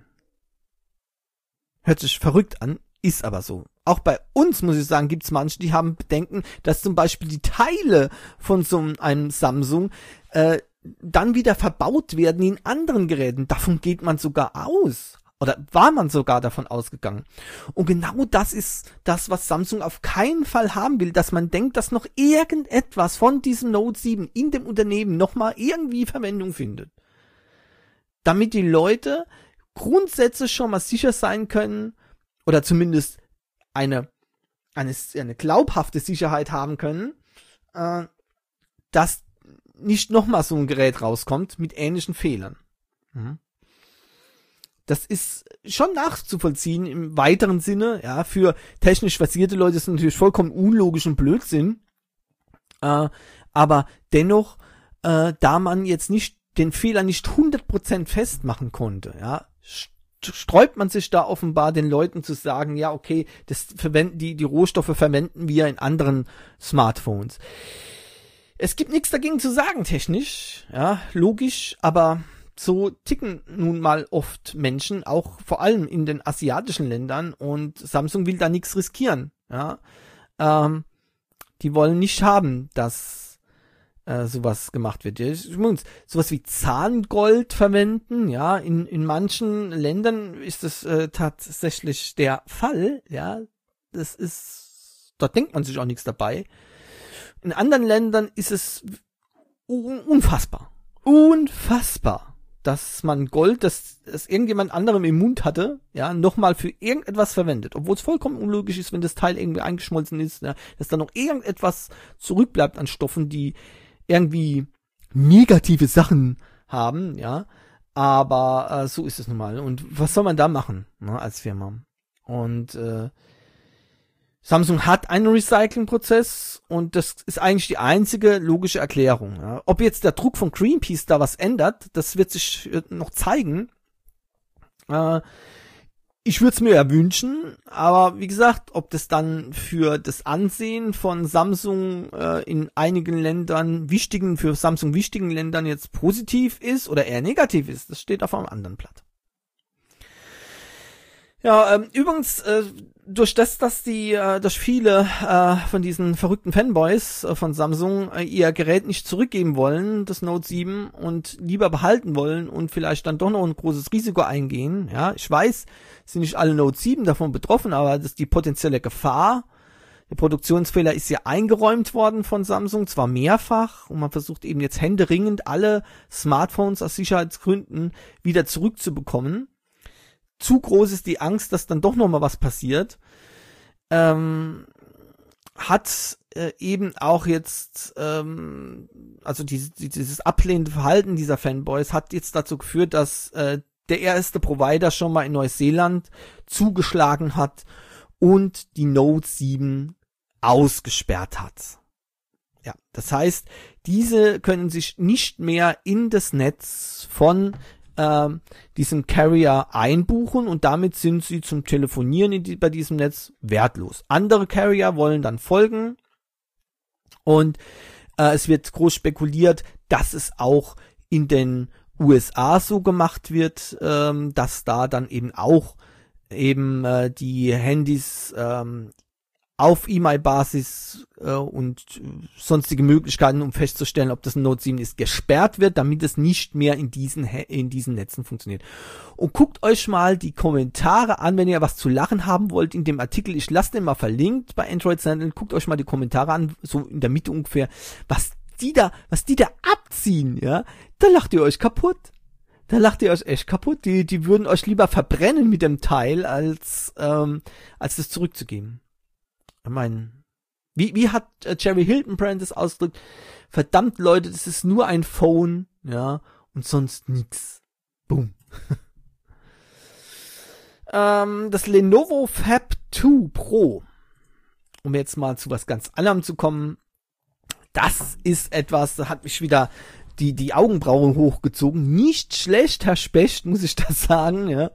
Hört sich verrückt an, ist aber so. Auch bei uns, muss ich sagen, gibt es manche, die haben Bedenken, dass zum Beispiel die Teile von so einem Samsung äh, dann wieder verbaut werden in anderen Geräten. Davon geht man sogar aus. Oder war man sogar davon ausgegangen. Und genau das ist das, was Samsung auf keinen Fall haben will, dass man denkt, dass noch irgendetwas von diesem Note sieben in dem Unternehmen nochmal irgendwie Verwendung findet. Damit die Leute grundsätzlich schon mal sicher sein können, oder zumindest eine, eine, eine glaubhafte Sicherheit haben können, äh, dass nicht nochmal so ein Gerät rauskommt mit ähnlichen Fehlern. Mhm. Das ist schon nachzuvollziehen im weiteren Sinne, ja, für technisch versierte Leute ist es natürlich vollkommen unlogisch und Blödsinn, äh, aber dennoch, äh, da man jetzt nicht den Fehler nicht hundert Prozent festmachen konnte, ja, sträubt man sich da offenbar den Leuten zu sagen, ja, okay, das verwenden die, die Rohstoffe verwenden wir in anderen Smartphones. Es gibt nichts dagegen zu sagen, technisch, ja, logisch, aber so ticken nun mal oft Menschen, auch vor allem in den asiatischen Ländern, und Samsung will da nichts riskieren, ja. Ähm, die wollen nicht haben, dass äh, sowas gemacht wird. Ja, sowas wie Zahngold verwenden, ja, in in manchen Ländern ist das äh, tatsächlich der Fall, ja. Das ist, dort denkt man sich auch nichts dabei. In anderen Ländern ist es un- unfassbar, unfassbar, dass man Gold, das, das irgendjemand anderem im Mund hatte, ja, nochmal für irgendetwas verwendet. Obwohl es vollkommen unlogisch ist, wenn das Teil irgendwie eingeschmolzen ist, ja, dass da noch irgendetwas zurückbleibt an Stoffen, die irgendwie negative Sachen haben, ja. Aber äh, so ist es nun mal. Und was soll man da machen, ne, als Firma? Und äh, Samsung hat einen Recycling-Prozess und das ist eigentlich die einzige logische Erklärung. Ja. Ob jetzt der Druck von Greenpeace da was ändert, das wird sich noch zeigen. Äh, ich würde es mir ja wünschen, aber wie gesagt, ob das dann für das Ansehen von Samsung äh, in einigen Ländern, wichtigen, für Samsung wichtigen Ländern jetzt positiv ist oder eher negativ ist, das steht auf einem anderen Blatt. Ja, ähm, übrigens, äh, durch das, dass die, äh, durch viele äh, von diesen verrückten Fanboys äh, von Samsung äh, ihr Gerät nicht zurückgeben wollen, das Note sieben, und lieber behalten wollen und vielleicht dann doch noch ein großes Risiko eingehen. Ja, ich weiß, sind nicht alle Note sieben davon betroffen, aber das ist die potenzielle Gefahr. Der Produktionsfehler ist ja eingeräumt worden von Samsung, zwar mehrfach, und man versucht eben jetzt händeringend alle Smartphones aus Sicherheitsgründen wieder zurückzubekommen. Zu groß ist die Angst, dass dann doch noch mal was passiert. Ähm, hat äh, eben auch jetzt, ähm, also dieses, dieses ablehnende Verhalten dieser Fanboys hat jetzt dazu geführt, dass äh, der erste Provider schon mal in Neuseeland zugeschlagen hat und die Note sieben ausgesperrt hat. Ja, das heißt, diese können sich nicht mehr in das Netz von ähm, diesen Carrier einbuchen und damit sind sie zum Telefonieren in die, bei diesem Netz wertlos. Andere Carrier wollen dann folgen und äh, es wird groß spekuliert, dass es auch in den U S A so gemacht wird, ähm, dass da dann eben auch eben äh, die Handys ähm, auf E M I-Basis äh, und sonstige Möglichkeiten, um festzustellen, ob das ein Note sieben ist, gesperrt wird, damit es nicht mehr in diesen in diesen Netzen funktioniert. Und guckt euch mal die Kommentare an, wenn ihr was zu lachen haben wollt in dem Artikel. Ich lasse den mal verlinkt bei Android Sentinel. Guckt euch mal die Kommentare an, so in der Mitte ungefähr, was die da, was die da abziehen, ja. Da lacht ihr euch kaputt. Da lacht ihr euch echt kaputt. Die, die würden euch lieber verbrennen mit dem Teil, als ähm, als das zurückzugeben. Ich meine, wie, wie hat äh, Jerry Hildenbrand das ausgedrückt? Verdammt, Leute, das ist nur ein Phone, ja, und sonst nix. Boom. ähm, das Lenovo Fab zwei Pro, um jetzt mal zu was ganz anderem zu kommen, das ist etwas, da hat mich wieder die, die Augenbrauen hochgezogen. Nicht schlecht, Herr Specht, muss ich das sagen, ja.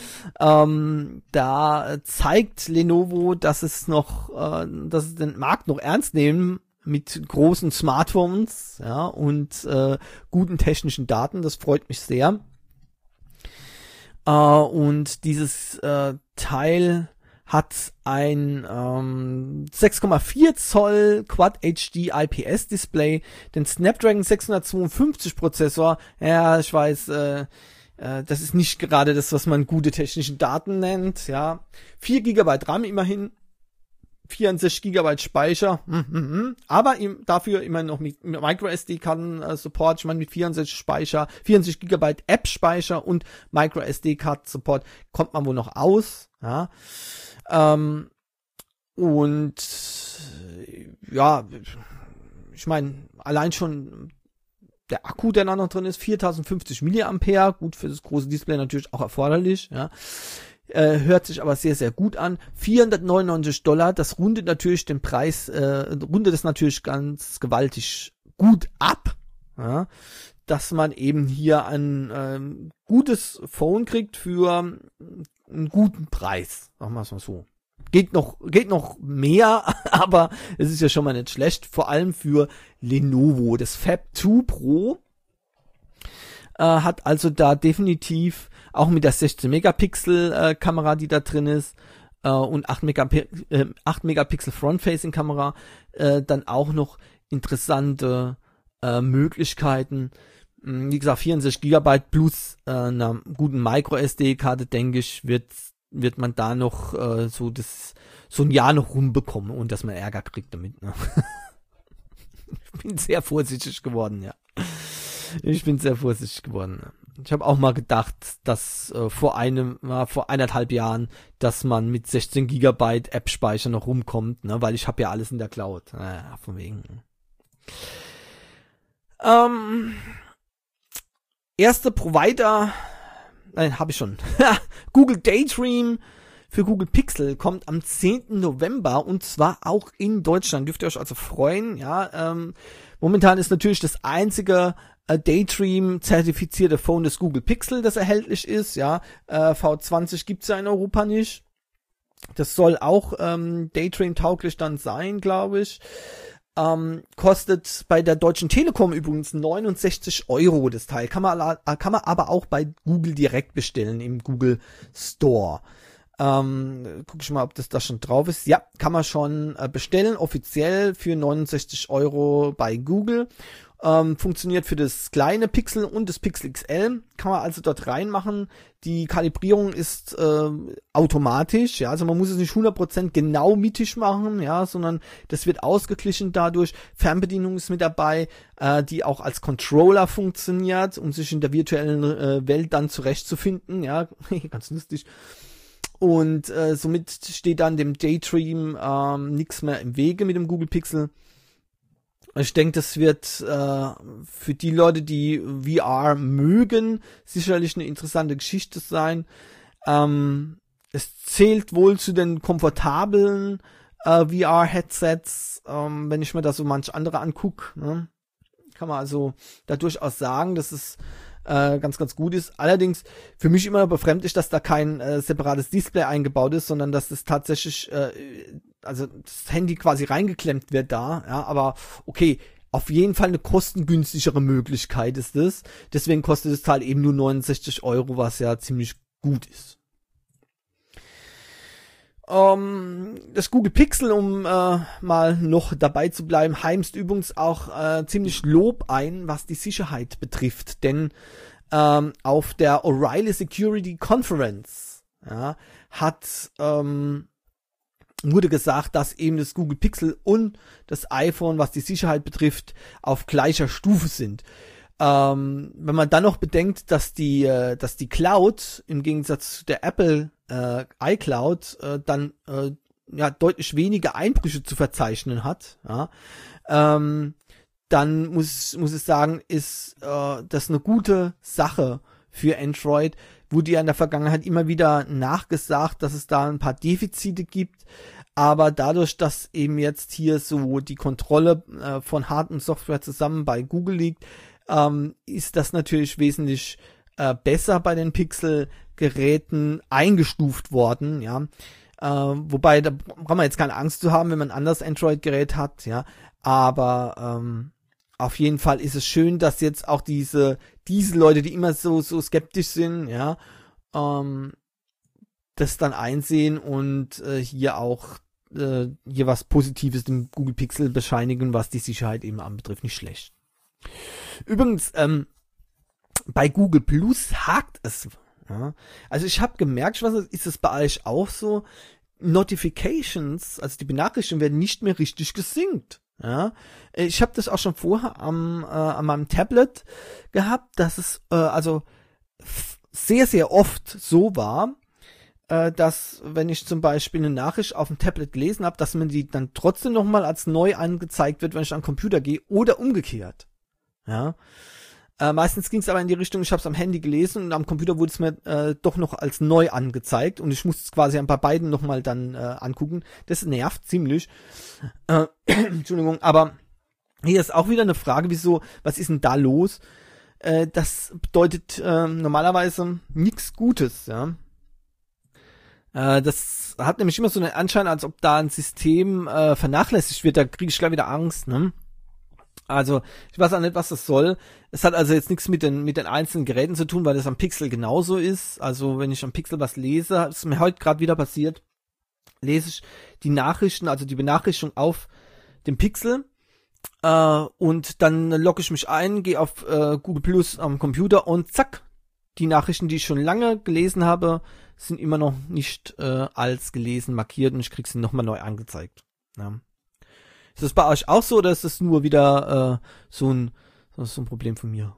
Ähm, da zeigt Lenovo, dass es noch, äh, dass es den Markt noch ernst nehmen mit großen Smartphones, ja, und äh, guten technischen Daten. Das freut mich sehr. Äh, und dieses äh, Teil hat ein ähm, sechs Komma vier Zoll Quad H D I P S Display, den Snapdragon sechshundertzweiundfünfzig Prozessor. Ja, ich weiß, äh, das ist nicht gerade das, was man gute technische Daten nennt, ja. vier Gigabyte RAM immerhin, vierundsechzig Gigabyte Speicher, mm, mm, mm. aber im, dafür immer noch mit MicroSD-Karten äh, Support, ich meine mit vierundsechzig Speicher, vierundsechzig Gigabyte App-Speicher und MicroSD-Card Support kommt man wohl noch aus, ja. Ähm, und ja, ich meine, allein schon der Akku, der da noch drin ist, viertausendfünfzig Milliampere, gut für das große Display natürlich auch erforderlich, ja. Äh, hört sich aber sehr, sehr gut an. vierhundertneunundneunzig Dollar, das rundet natürlich den Preis, äh, rundet es natürlich ganz gewaltig gut ab, ja, dass man eben hier ein ähm, gutes Phone kriegt für einen guten Preis, sagen wir es mal so. Geht noch, geht noch mehr, aber es ist ja schon mal nicht schlecht, vor allem für Lenovo. Das Fab zwei Pro äh, hat also da definitiv auch mit der sechzehn Megapixel äh, Kamera, die da drin ist, äh, und acht Megapixel Front-Facing Kamera, äh, dann auch noch interessante äh, Möglichkeiten. Wie gesagt, vierundsechzig Gigabyte plus äh, einer guten Micro-S D-Karte, denke ich, wird wird man da noch äh, so das so ein Jahr noch rumbekommen, und dass man Ärger kriegt damit. Ne? Ich bin sehr vorsichtig geworden, ja. Ich bin sehr vorsichtig geworden. Ne? Ich habe auch mal gedacht, dass äh, vor einem, äh, vor eineinhalb Jahren, dass man mit sechzehn Gigabyte App-Speicher noch rumkommt, ne? Weil ich habe ja alles in der Cloud. Naja, von wegen. Ähm, erste Provider, nein, habe ich schon. Google Daydream für Google Pixel kommt am zehnten November, und zwar auch in Deutschland. Dürft ihr euch also freuen, ja. Ähm, momentan ist natürlich das einzige äh, Daydream-zertifizierte Phone des Google Pixel, das erhältlich ist, ja. Äh, V zwanzig gibt's ja in Europa nicht. Das soll auch ähm, Daydream-tauglich dann sein, glaube ich. Ähm, kostet bei der Deutschen Telekom übrigens neunundsechzig Euro das Teil. Kann man, kann man aber auch bei Google direkt bestellen, im Google Store. Ähm, guck ich mal, ob das da schon drauf ist. Ja, kann man schon äh, bestellen, offiziell für neunundsechzig Euro bei Google. Ähm, funktioniert für das kleine Pixel und das Pixel X L. Kann man also dort reinmachen. Die Kalibrierung ist äh, automatisch, ja, also man muss es nicht hundert Prozent genau mittig machen, ja, sondern das wird ausgeglichen dadurch. Fernbedienung ist mit dabei, äh, die auch als Controller funktioniert, um sich in der virtuellen äh, Welt dann zurechtzufinden, ja, ganz lustig. Und äh, somit steht dann dem Daydream ähm, nichts mehr im Wege mit dem Google Pixel. Ich denke, das wird äh, für die Leute, die V R mögen, sicherlich eine interessante Geschichte sein. Ähm, es zählt wohl zu den komfortablen äh, V R-Headsets, ähm, wenn ich mir da so manch andere angucke. Ne? Kann man also da durchaus sagen, dass es äh, ganz, ganz gut ist. Allerdings für mich immer noch befremdlich, dass da kein äh, separates Display eingebaut ist, sondern dass das tatsächlich, äh, also das Handy quasi reingeklemmt wird da, ja, aber okay, auf jeden Fall eine kostengünstigere Möglichkeit ist es. Deswegen kostet das Teil eben nur neunundsechzig Euro, was ja ziemlich gut ist. Um, das Google Pixel, um äh, mal noch dabei zu bleiben, heimst übrigens auch äh, ziemlich Lob ein, was die Sicherheit betrifft. Denn ähm, auf der O'Reilly Security Conference ja, hat ähm, wurde gesagt, dass eben das Google Pixel und das iPhone, was die Sicherheit betrifft, auf gleicher Stufe sind. Ähm, wenn man dann noch bedenkt, dass die, äh, dass die Cloud im Gegensatz zu der Apple äh, iCloud äh, dann äh, ja deutlich weniger Einbrüche zu verzeichnen hat, ja, ähm, dann muss muss ich sagen, ist äh, das eine gute Sache für Android. Wurde ja in der Vergangenheit immer wieder nachgesagt, dass es da ein paar Defizite gibt, aber dadurch, dass eben jetzt hier so die Kontrolle äh, von Hard- und Software zusammen bei Google liegt, ähm, ist das natürlich wesentlich äh, besser bei den Pixel-Geräten eingestuft worden, ja. Äh, wobei, da braucht man jetzt keine Angst zu haben, wenn man ein anderes Android-Gerät hat, ja. Aber ähm, auf jeden Fall ist es schön, dass jetzt auch diese diese Leute, die immer so so skeptisch sind, ja, ähm, das dann einsehen und äh, hier auch äh, hier was Positives dem Google Pixel bescheinigen, was die Sicherheit eben anbetrifft, nicht schlecht. Übrigens, ähm, bei Google Plus hakt es. Ja? Also ich habe gemerkt, was ist es bei euch auch so? Notifications, also die Benachrichtigungen werden nicht mehr richtig gesynkt. Ja, ich habe das auch schon vorher am, äh, an meinem Tablet gehabt, dass es äh, also f- sehr, sehr oft so war, äh, dass wenn ich zum Beispiel eine Nachricht auf dem Tablet gelesen habe, dass mir die dann trotzdem nochmal als neu angezeigt wird, wenn ich an den Computer gehe oder umgekehrt. Ja, äh, meistens ging es aber in die Richtung, ich habe es am Handy gelesen und am Computer wurde es mir äh, doch noch als neu angezeigt und ich musste es quasi bei beiden nochmal dann äh, angucken. Das nervt ziemlich. Äh, Entschuldigung, aber hier ist auch wieder eine Frage, wieso, was ist denn da los? Äh, das bedeutet äh, normalerweise nichts Gutes, ja. Äh, das hat nämlich immer so einen Anschein, als ob da ein System äh, vernachlässigt wird, da kriege ich gleich wieder Angst, ne? Also, ich weiß auch nicht, was das soll. Es hat also jetzt nichts mit den mit den einzelnen Geräten zu tun, weil das am Pixel genauso ist. Also, wenn ich am Pixel was lese, ist mir heute gerade wieder passiert, lese ich die Nachrichten, also die Benachrichtigung auf dem Pixel äh, und dann logge ich mich ein, gehe auf äh, Google Plus am Computer und zack, die Nachrichten, die ich schon lange gelesen habe, sind immer noch nicht äh, als gelesen markiert und ich krieg sie nochmal neu angezeigt. Ja. Ist das bei euch auch so oder ist das nur wieder äh, so ein so ein Problem von mir?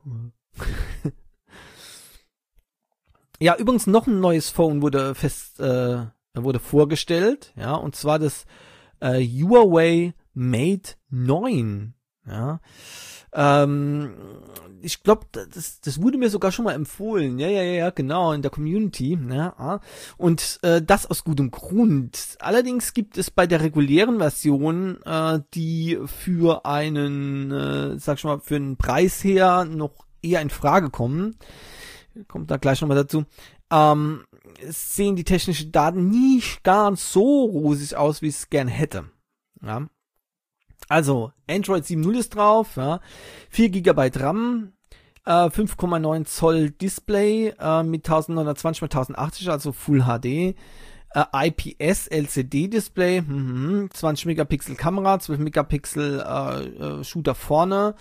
Ja, übrigens noch ein neues Phone wurde fest äh, wurde vorgestellt, ja, und zwar das äh, Huawei Mate neun, ja. Ähm, ich glaube, das, das wurde mir sogar schon mal empfohlen. Ja, ja, ja, genau, in der Community. Ja, und äh, das aus gutem Grund. Allerdings gibt es bei der regulären Version, äh, die für einen, äh, sag ich mal, für einen Preis her noch eher in Frage kommen, kommt da gleich nochmal dazu, ähm, sehen die technischen Daten nicht ganz so rosig aus, wie ich es gern hätte. Ja. Also, Android sieben Punkt null ist drauf, ja, vier Gigabyte RAM, äh, fünf Komma neun Zoll Display äh, mit neunzehnhundertzwanzig mal tausendachtzig, also Full H D, äh, I P S L C D Display, mhm, zwanzig Megapixel Kamera, zwölf Megapixel äh, äh, Shooter vorne,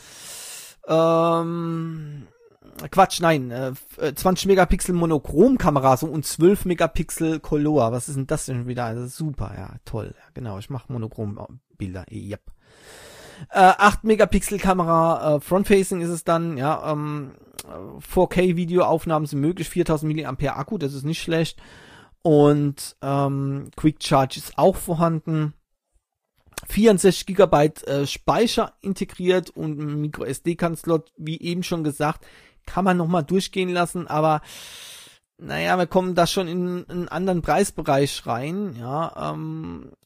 ähm, Quatsch, nein, äh, zwanzig Megapixel Monochrom-Kamera so und zwölf Megapixel Color. Was ist denn das denn wieder? Also super, ja, toll. Ja, genau, ich mache Monochrom-Bilder. Yep. Äh, acht Megapixel Kamera, äh, Frontfacing ist es dann, ja, ähm, vier K Videoaufnahmen sind möglich, viertausend Milliampere Akku, das ist nicht schlecht. Und ähm, Quick Charge ist auch vorhanden. vierundsechzig Gigabyte äh, Speicher integriert und ein Micro S D-Karten-Slot, wie eben schon gesagt, kann man nochmal durchgehen lassen, aber naja, wir kommen da schon in einen anderen Preisbereich rein, ja, ähm,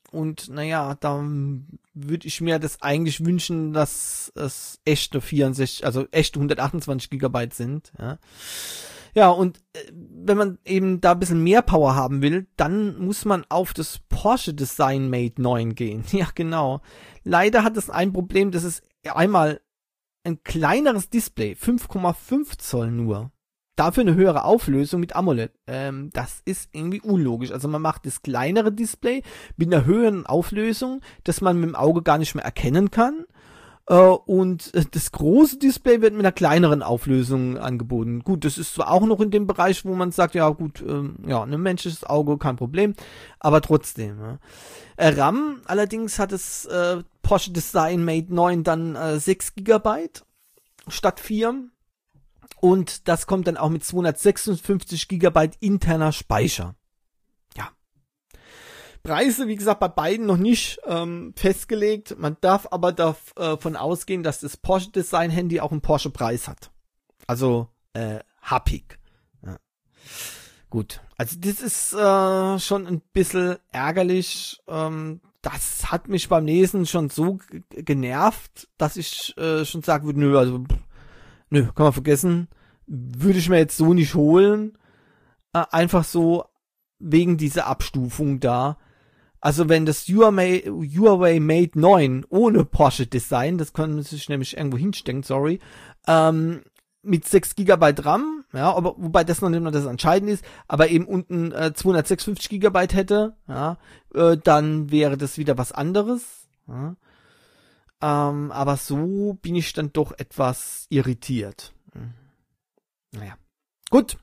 und naja, da würde ich mir das eigentlich wünschen, dass es echte vierundsechzig, also echte hundertachtundzwanzig Gigabyte sind. Ja, ja und äh, wenn man eben da ein bisschen mehr Power haben will, dann muss man auf das Porsche Design Mate neun gehen. Ja, genau. Leider hat es ein Problem, das ist einmal ein kleineres Display, fünf Komma fünf Zoll nur. Dafür eine höhere Auflösung mit AMOLED. Ähm, das ist irgendwie unlogisch. Also man macht das kleinere Display mit einer höheren Auflösung, dass man mit dem Auge gar nicht mehr erkennen kann. Äh, und das große Display wird mit einer kleineren Auflösung angeboten. Gut, das ist zwar auch noch in dem Bereich, wo man sagt, ja gut, ähm, ja, ein menschliches Auge, kein Problem. Aber trotzdem. Ja. Äh, RAM, allerdings hat das äh, Porsche Design Mate neun dann äh, sechs Gigabyte statt vier. Und das kommt dann auch mit zweihundertsechsundfünfzig Gigabyte interner Speicher. Ja. Preise, wie gesagt, bei beiden noch nicht ähm, festgelegt. Man darf aber davon ausgehen, dass das Porsche Design Handy auch einen Porsche Preis hat. Also äh, happig. Ja. Gut. Also das ist äh, schon ein bisschen ärgerlich. Ähm, das hat mich beim Lesen schon so g- genervt, dass ich äh, schon sagen würde, nö, also Nö, kann man vergessen. Würde ich mir jetzt so nicht holen. Äh, einfach so wegen dieser Abstufung da. Also wenn das Huawei, Huawei Mate neun ohne Porsche Design, das können Sie sich nämlich irgendwo hinstecken, sorry, ähm, mit sechs Gigabyte RAM, ja, aber wobei das noch nicht mal das Entscheidende ist, aber eben unten äh, zweihundertsechsundfünfzig Gigabyte hätte, ja, äh, dann wäre das wieder was anderes, ja. Ähm, aber so bin ich dann doch etwas irritiert. Hm. Naja. Gut.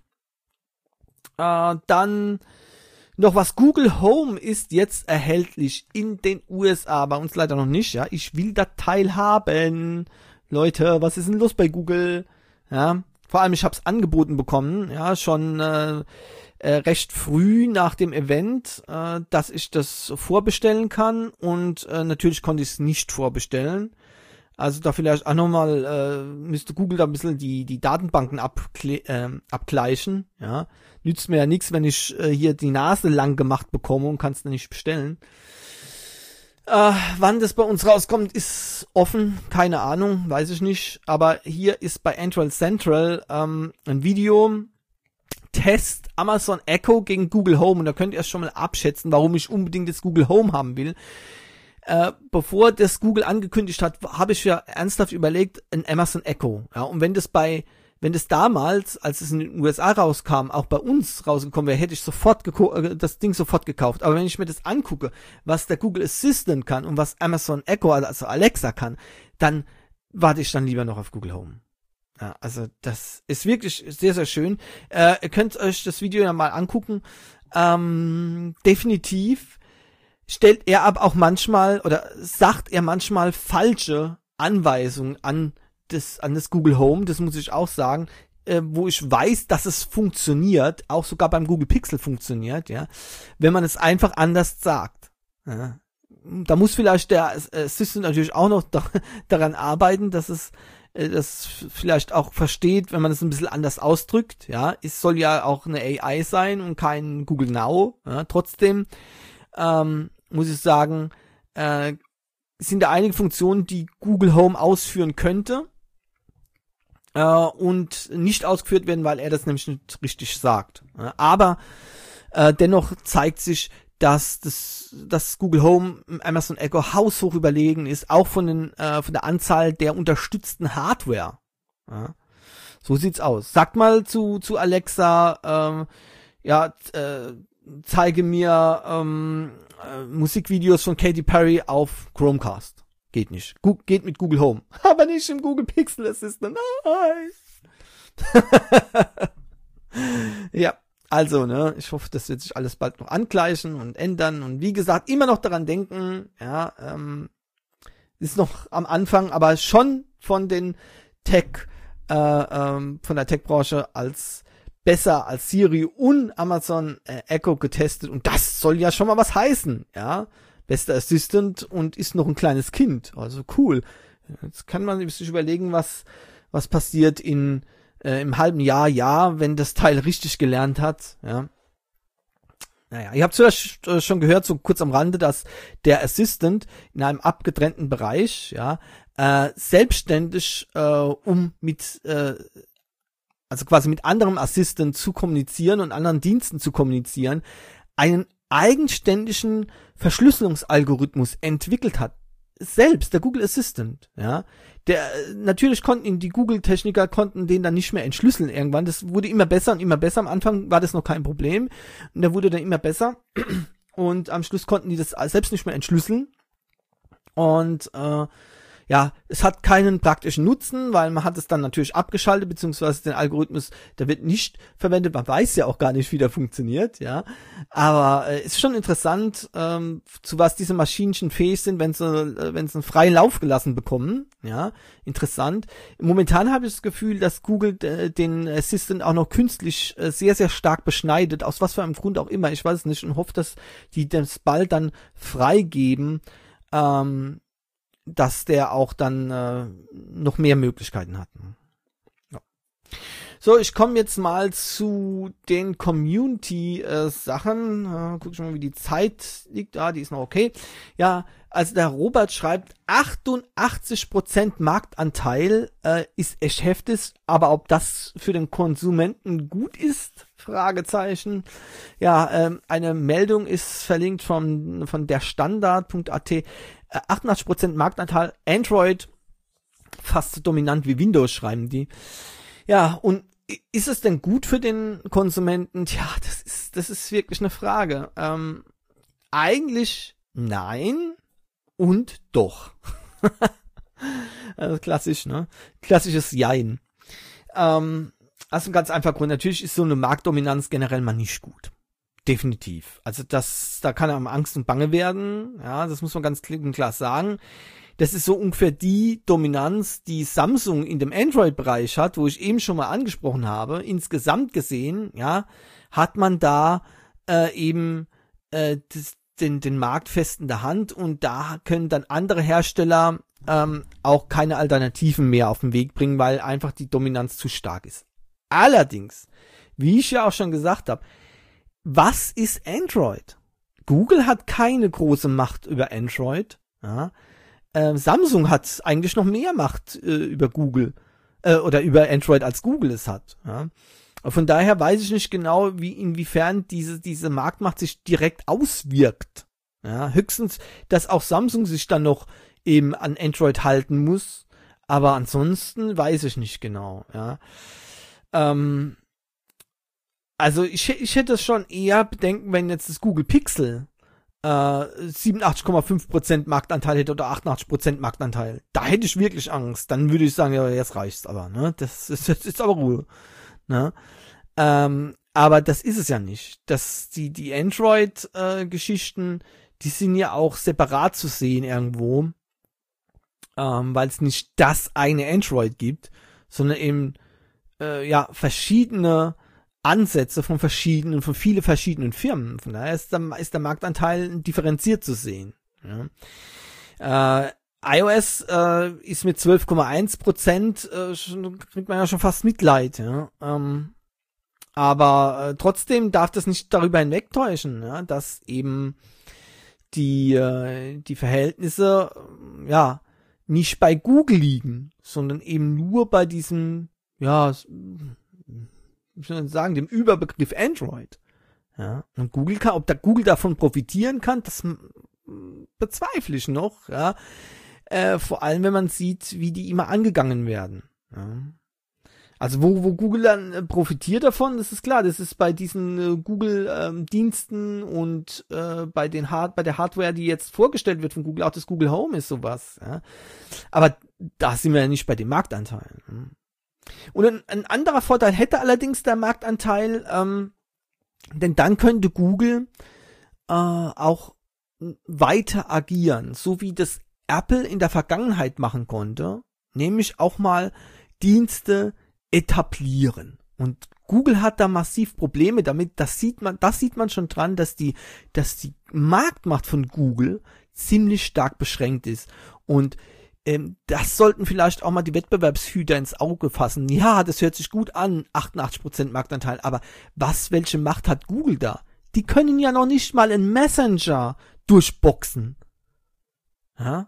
Äh, dann noch was. Google Home ist jetzt erhältlich in den U S A. Bei uns leider noch nicht, ja. Ich will das Teil haben. Leute, was ist denn los bei Google? Ja. Vor allem, ich habe es angeboten bekommen, ja, schon äh, äh, recht früh nach dem Event, äh, dass ich das vorbestellen kann und äh, natürlich konnte ich es nicht vorbestellen. Also da vielleicht auch nochmal, äh, müsste Google da ein bisschen die die Datenbanken abkle- äh, abgleichen, ja. Nützt mir ja nichts, wenn ich äh, hier die Nase lang gemacht bekomme und kann es dann nicht bestellen. Äh, wann das bei uns rauskommt, ist offen, keine Ahnung, weiß ich nicht. Aber hier ist bei Android Central ähm, ein Video, Test Amazon Echo gegen Google Home. Und da könnt ihr erst schon mal abschätzen, warum ich unbedingt das Google Home haben will. Äh, bevor das Google angekündigt hat, habe ich ja ernsthaft überlegt, ein Amazon Echo. Ja, und wenn das bei Wenn das damals, als es in den U S A rauskam, auch bei uns rausgekommen wäre, hätte ich sofort geko- das Ding sofort gekauft. Aber wenn ich mir das angucke, was der Google Assistant kann und was Amazon Echo, also Alexa kann, dann warte ich dann lieber noch auf Google Home. Ja, also das ist wirklich sehr, sehr schön. Äh, ihr könnt euch das Video ja mal angucken. Ähm, definitiv stellt er aber auch manchmal oder sagt er manchmal falsche Anweisungen an das, an das Google Home, das muss ich auch sagen, äh, wo ich weiß, dass es funktioniert, auch sogar beim Google Pixel funktioniert, ja, wenn man es einfach anders sagt. Ja. Da muss vielleicht der Assistant natürlich auch noch da, daran arbeiten, dass es äh, das vielleicht auch versteht, wenn man es ein bisschen anders ausdrückt, ja. Es soll ja auch eine A I sein und kein Google Now, ja. Trotzdem ähm, muss ich sagen, äh, sind da einige Funktionen, die Google Home ausführen könnte, äh, und nicht ausgeführt werden, weil er das nämlich nicht richtig sagt. Ja, aber äh, dennoch zeigt sich, dass das, dass Google Home Amazon Echo haushoch überlegen ist, auch von den äh, von der Anzahl der unterstützten Hardware. Ja, so sieht's aus. Sagt mal zu zu Alexa, ähm, ja, äh, zeige mir ähm, äh, Musikvideos von Katy Perry auf Chromecast. Geht nicht. Gu- geht mit Google Home. Aber nicht im Google Pixel Assistant. Nein. Ja, also, ne, ich hoffe, das wird sich alles bald noch angleichen und ändern. Und wie gesagt, immer noch daran denken, ja, ähm, ist noch am Anfang, aber schon von den Tech, äh, ähm, von der Tech-Branche als besser als Siri und Amazon äh, Echo getestet. Und das soll ja schon mal was heißen, ja. Bester Assistant und ist noch ein kleines Kind. Also cool. Jetzt kann man sich überlegen, was was passiert in äh, im halben Jahr, ja, wenn das Teil richtig gelernt hat. Ja, Naja, ihr habt vielleicht schon gehört, so kurz am Rande, dass der Assistant in einem abgetrennten Bereich, ja, äh, selbstständig, äh, um mit, äh, also quasi mit anderem Assistant zu kommunizieren und anderen Diensten zu kommunizieren, einen eigenständigen Verschlüsselungsalgorithmus entwickelt hat. Selbst, der Google Assistant, ja. Der, natürlich konnten ihn die Google-Techniker, konnten den dann nicht mehr entschlüsseln irgendwann. Das wurde immer besser und immer besser. Am Anfang war das noch kein Problem. Und der wurde dann immer besser. Und am Schluss konnten die das selbst nicht mehr entschlüsseln. Und, äh, ja, es hat keinen praktischen Nutzen, weil man hat es dann natürlich abgeschaltet, beziehungsweise den Algorithmus, der wird nicht verwendet, man weiß ja auch gar nicht, wie der funktioniert, ja, aber äh, ist schon interessant, ähm, zu was diese Maschinchen fähig sind, wenn sie, äh, wenn sie einen freien Lauf gelassen bekommen, ja, interessant. Momentan habe ich das Gefühl, dass Google äh, den Assistant auch noch künstlich äh, sehr, sehr stark beschneidet, aus was für einem Grund auch immer, ich weiß es nicht, und hoffe, dass die das bald dann freigeben, ähm, dass der auch dann äh, noch mehr Möglichkeiten hat. Ja. So, ich komme jetzt mal zu den Community-Sachen. Äh, guck ich mal, wie die Zeit liegt. Ah, die ist noch okay. Ja, also der Robert schreibt, achtundachtzig Prozent Marktanteil äh, ist echt heftig, aber ob das für den Konsumenten gut ist? Fragezeichen. Ja, ähm, eine Meldung ist verlinkt von, von der Standard punkt a t. achtundachtzig Prozent Marktanteil, Android fast so dominant wie Windows, schreiben die. Ja, und ist es denn gut für den Konsumenten? Tja, das ist, das ist wirklich eine Frage. Ähm, eigentlich nein und doch. Also klassisch, ne? Klassisches Jein. Ähm, also ein ganz einfacher Grund. Natürlich ist so eine Marktdominanz generell mal nicht gut. Definitiv. Also das, da kann einem Angst und Bange werden. Ja, das muss man ganz klar sagen. Das ist so ungefähr die Dominanz, die Samsung in dem Android-Bereich hat, wo ich eben schon mal angesprochen habe. Insgesamt gesehen, ja, hat man da äh, eben äh, das, den, den Markt fest in der Hand und da können dann andere Hersteller ähm, auch keine Alternativen mehr auf den Weg bringen, weil einfach die Dominanz zu stark ist. Allerdings, wie ich ja auch schon gesagt habe, was ist Android? Google hat keine große Macht über Android. Ja. Äh, Samsung hat eigentlich noch mehr Macht äh, über Google äh, oder über Android als Google es hat. Ja. Von daher weiß ich nicht genau, wie inwiefern diese diese Marktmacht sich direkt auswirkt. Ja. Höchstens, dass auch Samsung sich dann noch eben an Android halten muss, aber ansonsten weiß ich nicht genau. Ja. Ähm, Also ich, ich hätte schon eher Bedenken, wenn jetzt das Google Pixel äh, siebenundachtzig Komma fünf Prozent Marktanteil hätte oder achtundachtzig Prozent Marktanteil. Da hätte ich wirklich Angst. Dann würde ich sagen, ja, jetzt reicht's aber. Ne? Das ist jetzt ist aber Ruhe. Ne? Ähm, aber das ist es ja nicht. Das, die die Android-Geschichten, äh, die sind ja auch separat zu sehen irgendwo, ähm, weil es nicht das eine Android gibt, sondern eben äh, ja verschiedene Ansätze von verschiedenen, von vielen verschiedenen Firmen. Von daher ist der, ist der Marktanteil differenziert zu sehen. Ja. Äh, iOS äh, ist mit zwölf Komma eins Prozent, äh, schon, kriegt man ja schon fast Mitleid. Ja. Ähm, aber äh, trotzdem darf das nicht darüber hinwegtäuschen, ja, dass eben die, äh, die Verhältnisse äh, ja nicht bei Google liegen, sondern eben nur bei diesem, ja, ich würde sagen, dem Überbegriff Android. Ja, und Google kann, ob da Google davon profitieren kann, das bezweifle ich noch, ja. Äh, vor allem, wenn man sieht, wie die immer angegangen werden. Ja. Also wo, wo Google dann äh, profitiert davon, das ist klar, das ist bei diesen äh, Google-Diensten ähm, und äh, bei den Hard bei der Hardware, die jetzt vorgestellt wird von Google, auch das Google Home ist sowas. Ja. Aber da sind wir ja nicht bei den Marktanteilen. Ja. Und ein, ein anderer Vorteil hätte allerdings der Marktanteil, ähm, denn dann könnte Google äh, auch weiter agieren, so wie das Apple in der Vergangenheit machen konnte, nämlich auch mal Dienste etablieren. Und Google hat da massiv Probleme damit. Das sieht man, das sieht man schon dran, dass die, dass die Marktmacht von Google ziemlich stark beschränkt ist. Und ähm, das sollten vielleicht auch mal die Wettbewerbshüter ins Auge fassen. Ja, das hört sich gut an, achtundachtzig Prozent Marktanteil. Aber was, welche Macht hat Google da? Die können ja noch nicht mal einen Messenger durchboxen. Ja?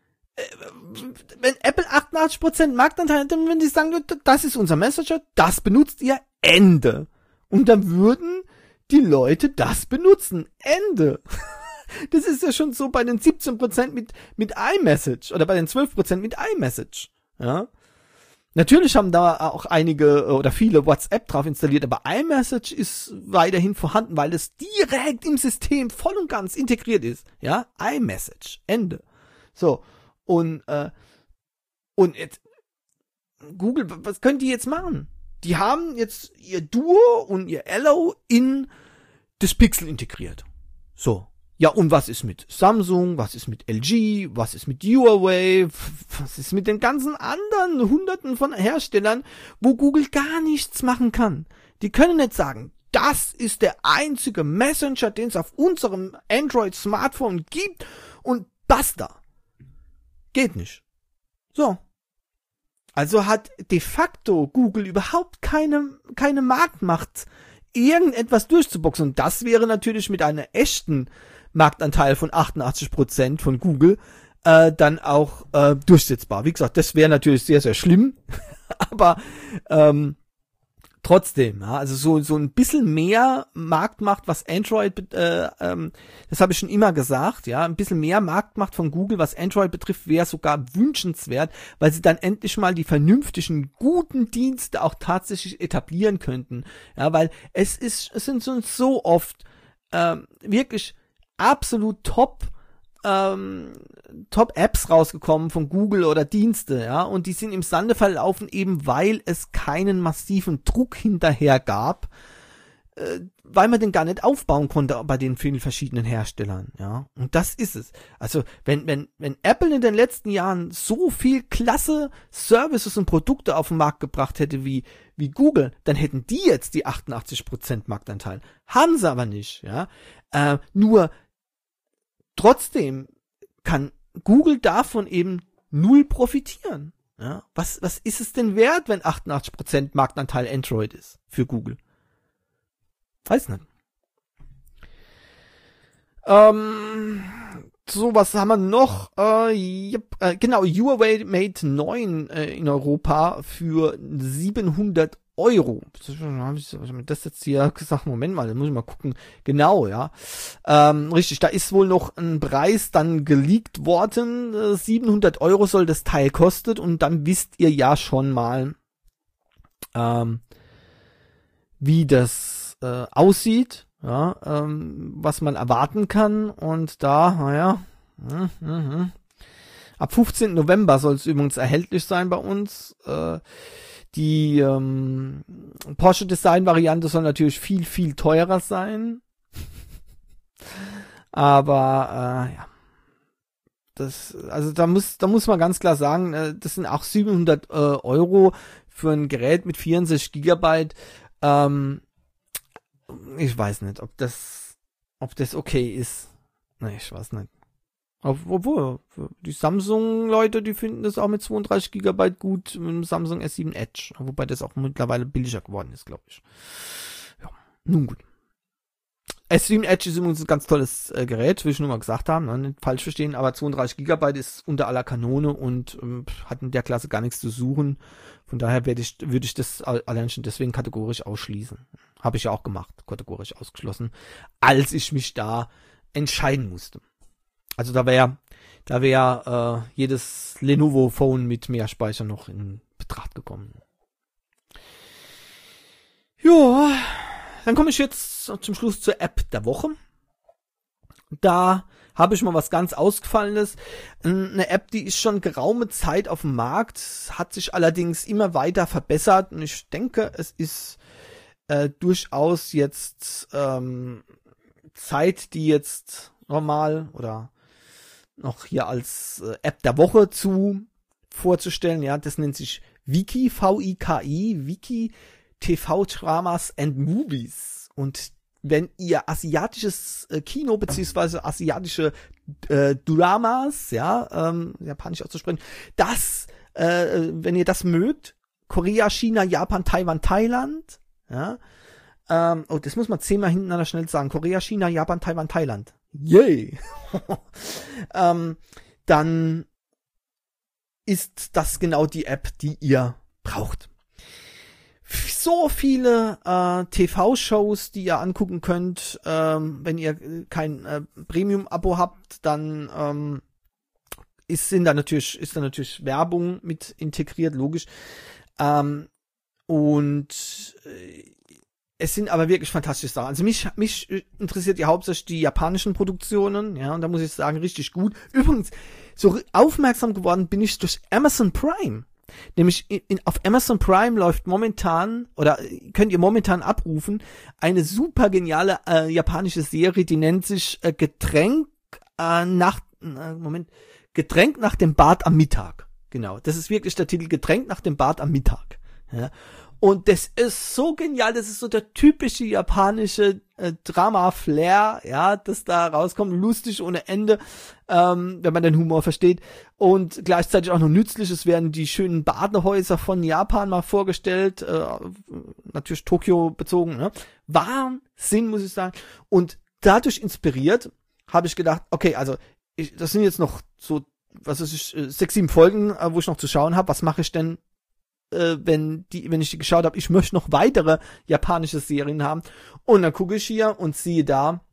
Wenn Apple achtundachtzig Prozent Marktanteil hat, dann würden die sagen, das ist unser Messenger, das benutzt ihr, Ende. Und dann würden die Leute das benutzen, Ende. Das ist ja schon so bei den siebzehn Prozent mit, mit iMessage oder bei den zwölf Prozent mit iMessage. Ja? Natürlich haben da auch einige oder viele WhatsApp drauf installiert, aber iMessage ist weiterhin vorhanden, weil es direkt im System voll und ganz integriert ist. Ja, iMessage, Ende. So, und, äh, und jetzt, Google, was können die jetzt machen? Die haben jetzt ihr Duo und ihr Allo in das Pixel integriert. So. Ja, und was ist mit Samsung, was ist mit L G, was ist mit Huawei, was ist mit den ganzen anderen Hunderten von Herstellern, wo Google gar nichts machen kann? Die können nicht sagen, das ist der einzige Messenger, den es auf unserem Android-Smartphone gibt und basta. Geht nicht. So. Also hat de facto Google überhaupt keine, keine Marktmacht, irgendetwas durchzuboxen. Und das wäre natürlich mit einer echten Marktanteil von achtundachtzig Prozent von Google äh, dann auch äh, durchsetzbar. Wie gesagt, das wäre natürlich sehr, sehr schlimm, aber ähm, trotzdem, ja, also so so ein bisschen mehr Marktmacht, was Android, äh, ähm, das habe ich schon immer gesagt, ja, ein bisschen mehr Marktmacht von Google, was Android betrifft, wäre sogar wünschenswert, weil sie dann endlich mal die vernünftigen, guten Dienste auch tatsächlich etablieren könnten, ja, weil es ist, es sind so, so oft ähm, wirklich absolut top ähm, Top-Apps rausgekommen von Google oder Dienste, ja, und die sind im Sande verlaufen, eben weil es keinen massiven Druck hinterher gab, äh, weil man den gar nicht aufbauen konnte bei den vielen verschiedenen Herstellern, ja, und das ist es. Also, wenn, wenn, wenn Apple in den letzten Jahren so viel klasse Services und Produkte auf den Markt gebracht hätte wie, wie Google, dann hätten die jetzt die achtundachtzig Prozent Marktanteil. Haben sie aber nicht, ja, äh, nur trotzdem kann Google davon eben null profitieren. Ja, was, was ist es denn wert, wenn achtundachtzig Prozent Marktanteil Android ist für Google? Weiß nicht. Ähm, so, was haben wir noch? Äh, yep, äh, genau, Huawei Mate neun äh, in Europa für siebenhundert Euro. Habe ich das jetzt hier gesagt? Moment mal, da muss ich mal gucken. Genau, ja. Ähm, richtig, da ist wohl noch ein Preis dann geleakt worden. Äh, siebenhundert Euro soll das Teil kostet und dann wisst ihr ja schon mal, ähm, wie das äh, aussieht, ja, ähm, was man erwarten kann. Und da, naja, mh, mh, mh. ab fünfzehnten November soll es übrigens erhältlich sein bei uns. Äh, Die ähm, Porsche Design Variante soll natürlich viel, viel teurer sein. Aber äh, ja. Das, also da muss, da muss man ganz klar sagen, äh, das sind auch siebenhundert äh, Euro für ein Gerät mit vierundsechzig Gigabyte. Ähm, ich weiß nicht, ob das, ob das okay ist. Nee, ich weiß nicht. Obwohl, die Samsung-Leute, die finden das auch mit zweiunddreißig Gigabyte gut mit dem Samsung S sieben Edge. Wobei das auch mittlerweile billiger geworden ist, glaube ich. Ja, nun gut. S sieben Edge ist übrigens ein ganz tolles äh, Gerät, will ich nur mal gesagt haben, ne? Nicht falsch verstehen, aber zweiunddreißig Gigabyte ist unter aller Kanone und ähm, hat in der Klasse gar nichts zu suchen. Von daher werde ich, würde ich das allein schon deswegen kategorisch ausschließen. Habe ich ja auch gemacht, kategorisch ausgeschlossen, als ich mich da entscheiden musste. Also da wäre da wäre äh, jedes Lenovo-Phone mit mehr Speicher noch in Betracht gekommen. Ja, dann komme ich jetzt zum Schluss zur App der Woche. Da habe ich mal was ganz Ausgefallenes. Eine App, die ist schon geraume Zeit auf dem Markt, hat sich allerdings immer weiter verbessert und ich denke, es ist äh, durchaus jetzt ähm, Zeit, die jetzt normal oder noch hier als äh, App der Woche zu vorzustellen. Ja, das nennt sich Viki, V I K I, Viki T V Dramas and Movies. Und wenn ihr asiatisches äh, Kino beziehungsweise asiatische äh, Dramas, ja, ähm, japanisch auszusprechen, das, äh, wenn ihr das mögt, Korea, China, Japan, Taiwan, Thailand, ja, Ähm, oh, das muss man zehnmal hintereinander schnell sagen. Korea, China, Japan, Taiwan, Thailand. Yay! ähm, dann ist das genau die App, die ihr braucht. So viele äh, T V-Shows, die ihr angucken könnt. Ähm, wenn ihr kein äh, Premium-Abo habt, dann ähm, ist, sind da natürlich, ist da natürlich Werbung mit integriert, logisch. Ähm, und äh, es sind aber wirklich fantastische Sachen. Also mich, mich interessiert ja hauptsächlich die japanischen Produktionen, ja, und da muss ich sagen, richtig gut. Übrigens, so aufmerksam geworden bin ich durch Amazon Prime. Nämlich in, in, auf Amazon Prime läuft momentan, oder könnt ihr momentan abrufen, eine super geniale äh, japanische Serie, die nennt sich äh, Getränk äh, nach, äh, Moment, Getränk nach dem Bad am Mittag. Genau, das ist wirklich der Titel, Getränk nach dem Bad am Mittag. Ja. Und das ist so genial, das ist so der typische japanische äh, Drama-Flair, ja, das da rauskommt, lustig ohne Ende, ähm, wenn man den Humor versteht, und gleichzeitig auch noch nützlich. Es werden die schönen Badehäuser von Japan mal vorgestellt, äh, natürlich Tokio bezogen, ne? Wahnsinn, muss ich sagen. Und dadurch inspiriert habe ich gedacht, okay, also ich, das sind jetzt noch so, was weiß ich, sechs, sieben Folgen, äh, wo ich noch zu schauen habe. Was mache ich denn, wenn die, wenn ich die geschaut habe, ich möchte noch weitere japanische Serien haben. Und dann gucke ich hier und siehe da,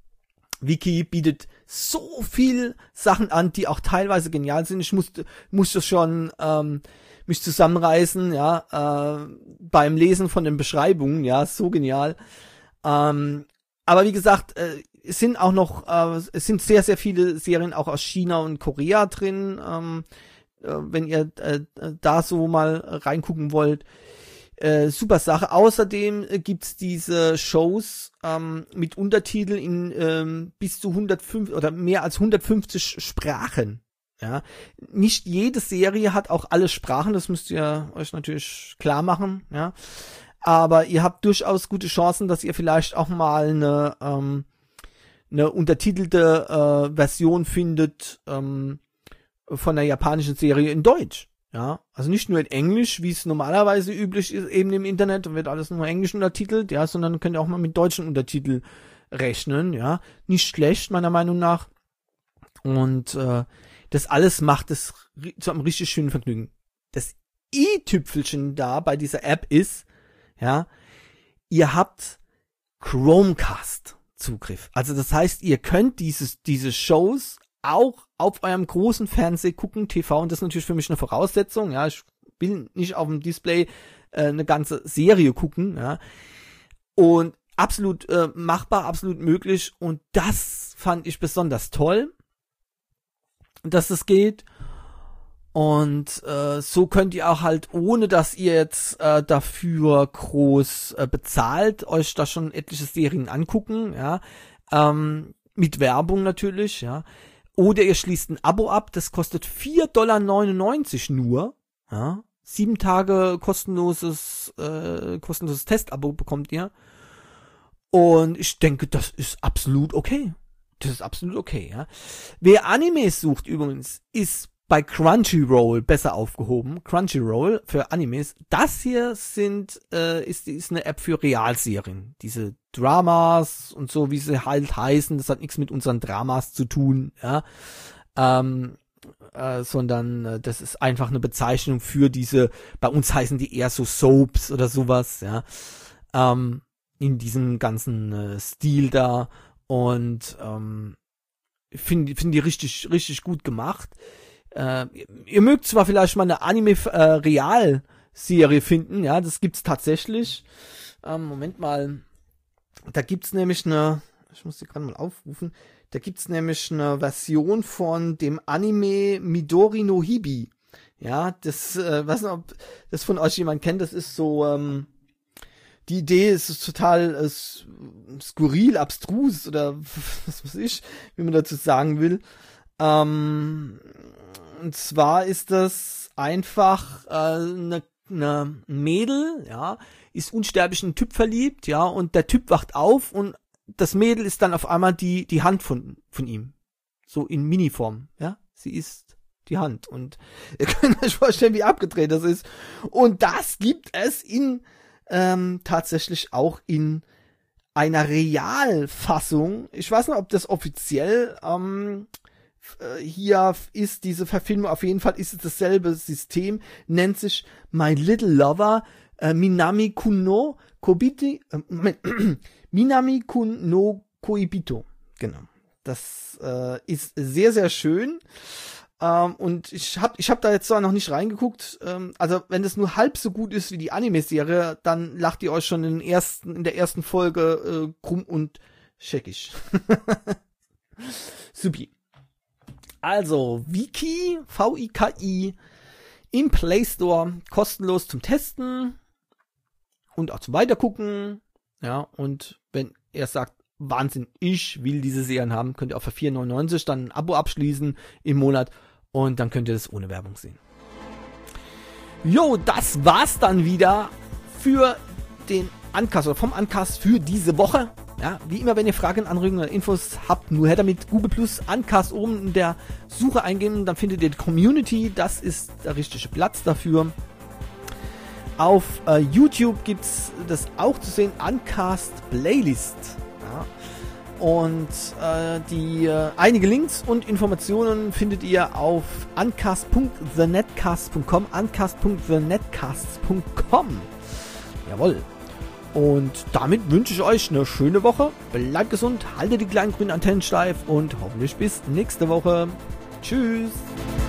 Viki bietet so viel Sachen an, die auch teilweise genial sind. Ich musste, musste schon ähm, mich zusammenreißen, ja, äh, beim Lesen von den Beschreibungen, ja, so genial. Ähm, aber wie gesagt, äh, es sind auch noch, äh, es sind sehr, sehr viele Serien auch aus China und Korea drin, ähm, wenn ihr äh, da so mal reingucken wollt. Äh, super Sache. Außerdem äh, gibt's diese Shows ähm, mit Untertiteln in ähm, bis zu hundertfünf oder mehr als hundertfünfzig Sprachen. Ja, nicht jede Serie hat auch alle Sprachen, das müsst ihr euch natürlich klar machen, ja. Aber ihr habt durchaus gute Chancen, dass ihr vielleicht auch mal eine, ähm, eine untertitelte äh, Version findet, ähm, von der japanischen Serie in Deutsch, ja, also nicht nur in Englisch, wie es normalerweise üblich ist, eben im Internet, wird alles nur Englisch untertitelt, ja, sondern könnt ihr auch mal mit deutschen Untertiteln rechnen, ja, nicht schlecht, meiner Meinung nach, und äh, das alles macht es zu einem richtig schönen Vergnügen. Das i-Tüpfelchen da bei dieser App ist, ja, ihr habt Chromecast-Zugriff, also das heißt, ihr könnt dieses diese Shows auch auf eurem großen Fernseher gucken, T V, und das ist natürlich für mich eine Voraussetzung, ja, ich will nicht auf dem Display äh, eine ganze Serie gucken, ja, und absolut äh, machbar, absolut möglich, und das fand ich besonders toll, dass das geht, und äh, so könnt ihr auch halt, ohne dass ihr jetzt äh, dafür groß äh, bezahlt, euch da schon etliche Serien angucken, ja, ähm, mit Werbung natürlich, ja. Oder ihr schließt ein Abo ab, das kostet vier Komma neunundneunzig Dollar nur, ja, sieben Tage kostenloses, äh, kostenloses Testabo bekommt ihr, und ich denke, das ist absolut okay, das ist absolut okay, ja. Wer Animes sucht übrigens, ist bei Crunchyroll besser aufgehoben, Crunchyroll für Animes. Das hier sind, äh, ist, ist eine App für Realserien, diese Dramas und so, wie sie halt heißen, das hat nichts mit unseren Dramas zu tun, ja, ähm, äh, sondern äh, das ist einfach eine Bezeichnung für diese, bei uns heißen die eher so Soaps oder sowas, ja, ähm, in diesem ganzen äh, Stil da, und ähm, ich finde find die richtig, richtig gut gemacht. Äh, ihr mögt zwar vielleicht mal eine Anime-Real-Serie äh, finden, ja, das gibt's tatsächlich. Ähm, Moment mal, da gibt's nämlich eine, ich muss die gerade mal aufrufen, da gibt's nämlich eine Version von dem Anime Midori no Hibi. Ja, das, äh, weiß nicht, ob das von euch jemand kennt, das ist so, ähm, die Idee ist total äh, skurril, abstrus oder was weiß ich, wie man dazu sagen will. Ähm, und zwar ist das einfach eine äh, ne Mädel, ja, ist unsterblich in einen Typ verliebt, ja, und der Typ wacht auf und das Mädel ist dann auf einmal die die Hand von von ihm, so in Miniform, ja, sie ist die Hand, und ihr könnt euch vorstellen, wie abgedreht das ist, und das gibt es in ähm, tatsächlich auch in einer Realfassung. Ich weiß nicht, ob das offiziell ähm, hier ist, diese Verfilmung. Auf jeden Fall ist es dasselbe System, nennt sich My Little Lover äh, Minami Kun no Kobiti, äh, Minami Kun no Koibito. Genau. Das äh, ist sehr, sehr schön. Ähm, und ich hab, ich hab da jetzt zwar noch nicht reingeguckt. Ähm, also wenn das nur halb so gut ist wie die Anime-Serie, dann lacht ihr euch schon in, den ersten, in der ersten Folge äh, krumm und scheckig. Supi. Also, Viki, V I K I, im Play Store, kostenlos zum Testen und auch zum Weitergucken. Ja, und wenn er sagt, Wahnsinn, ich will diese Serien haben, könnt ihr auch für vier neunundneunzig dann ein Abo abschließen im Monat und dann könnt ihr das ohne Werbung sehen. Jo, das war's dann wieder für den Uncast oder vom Uncast für diese Woche. Ja, wie immer, wenn ihr Fragen, Anregungen oder Infos habt, nur her damit. Google Plus Uncast oben in der Suche eingeben, dann findet ihr die Community, das ist der richtige Platz dafür. Auf äh, YouTube gibt's das auch zu sehen, Uncast Playlist. Ja. Und äh, die äh, einige Links und Informationen findet ihr auf uncast punkt the netcast punkt com, uncast punkt the netcast punkt com. Jawohl. Und damit wünsche ich euch eine schöne Woche. Bleibt gesund, haltet die kleinen grünen Antennen steif und hoffentlich bis nächste Woche. Tschüss.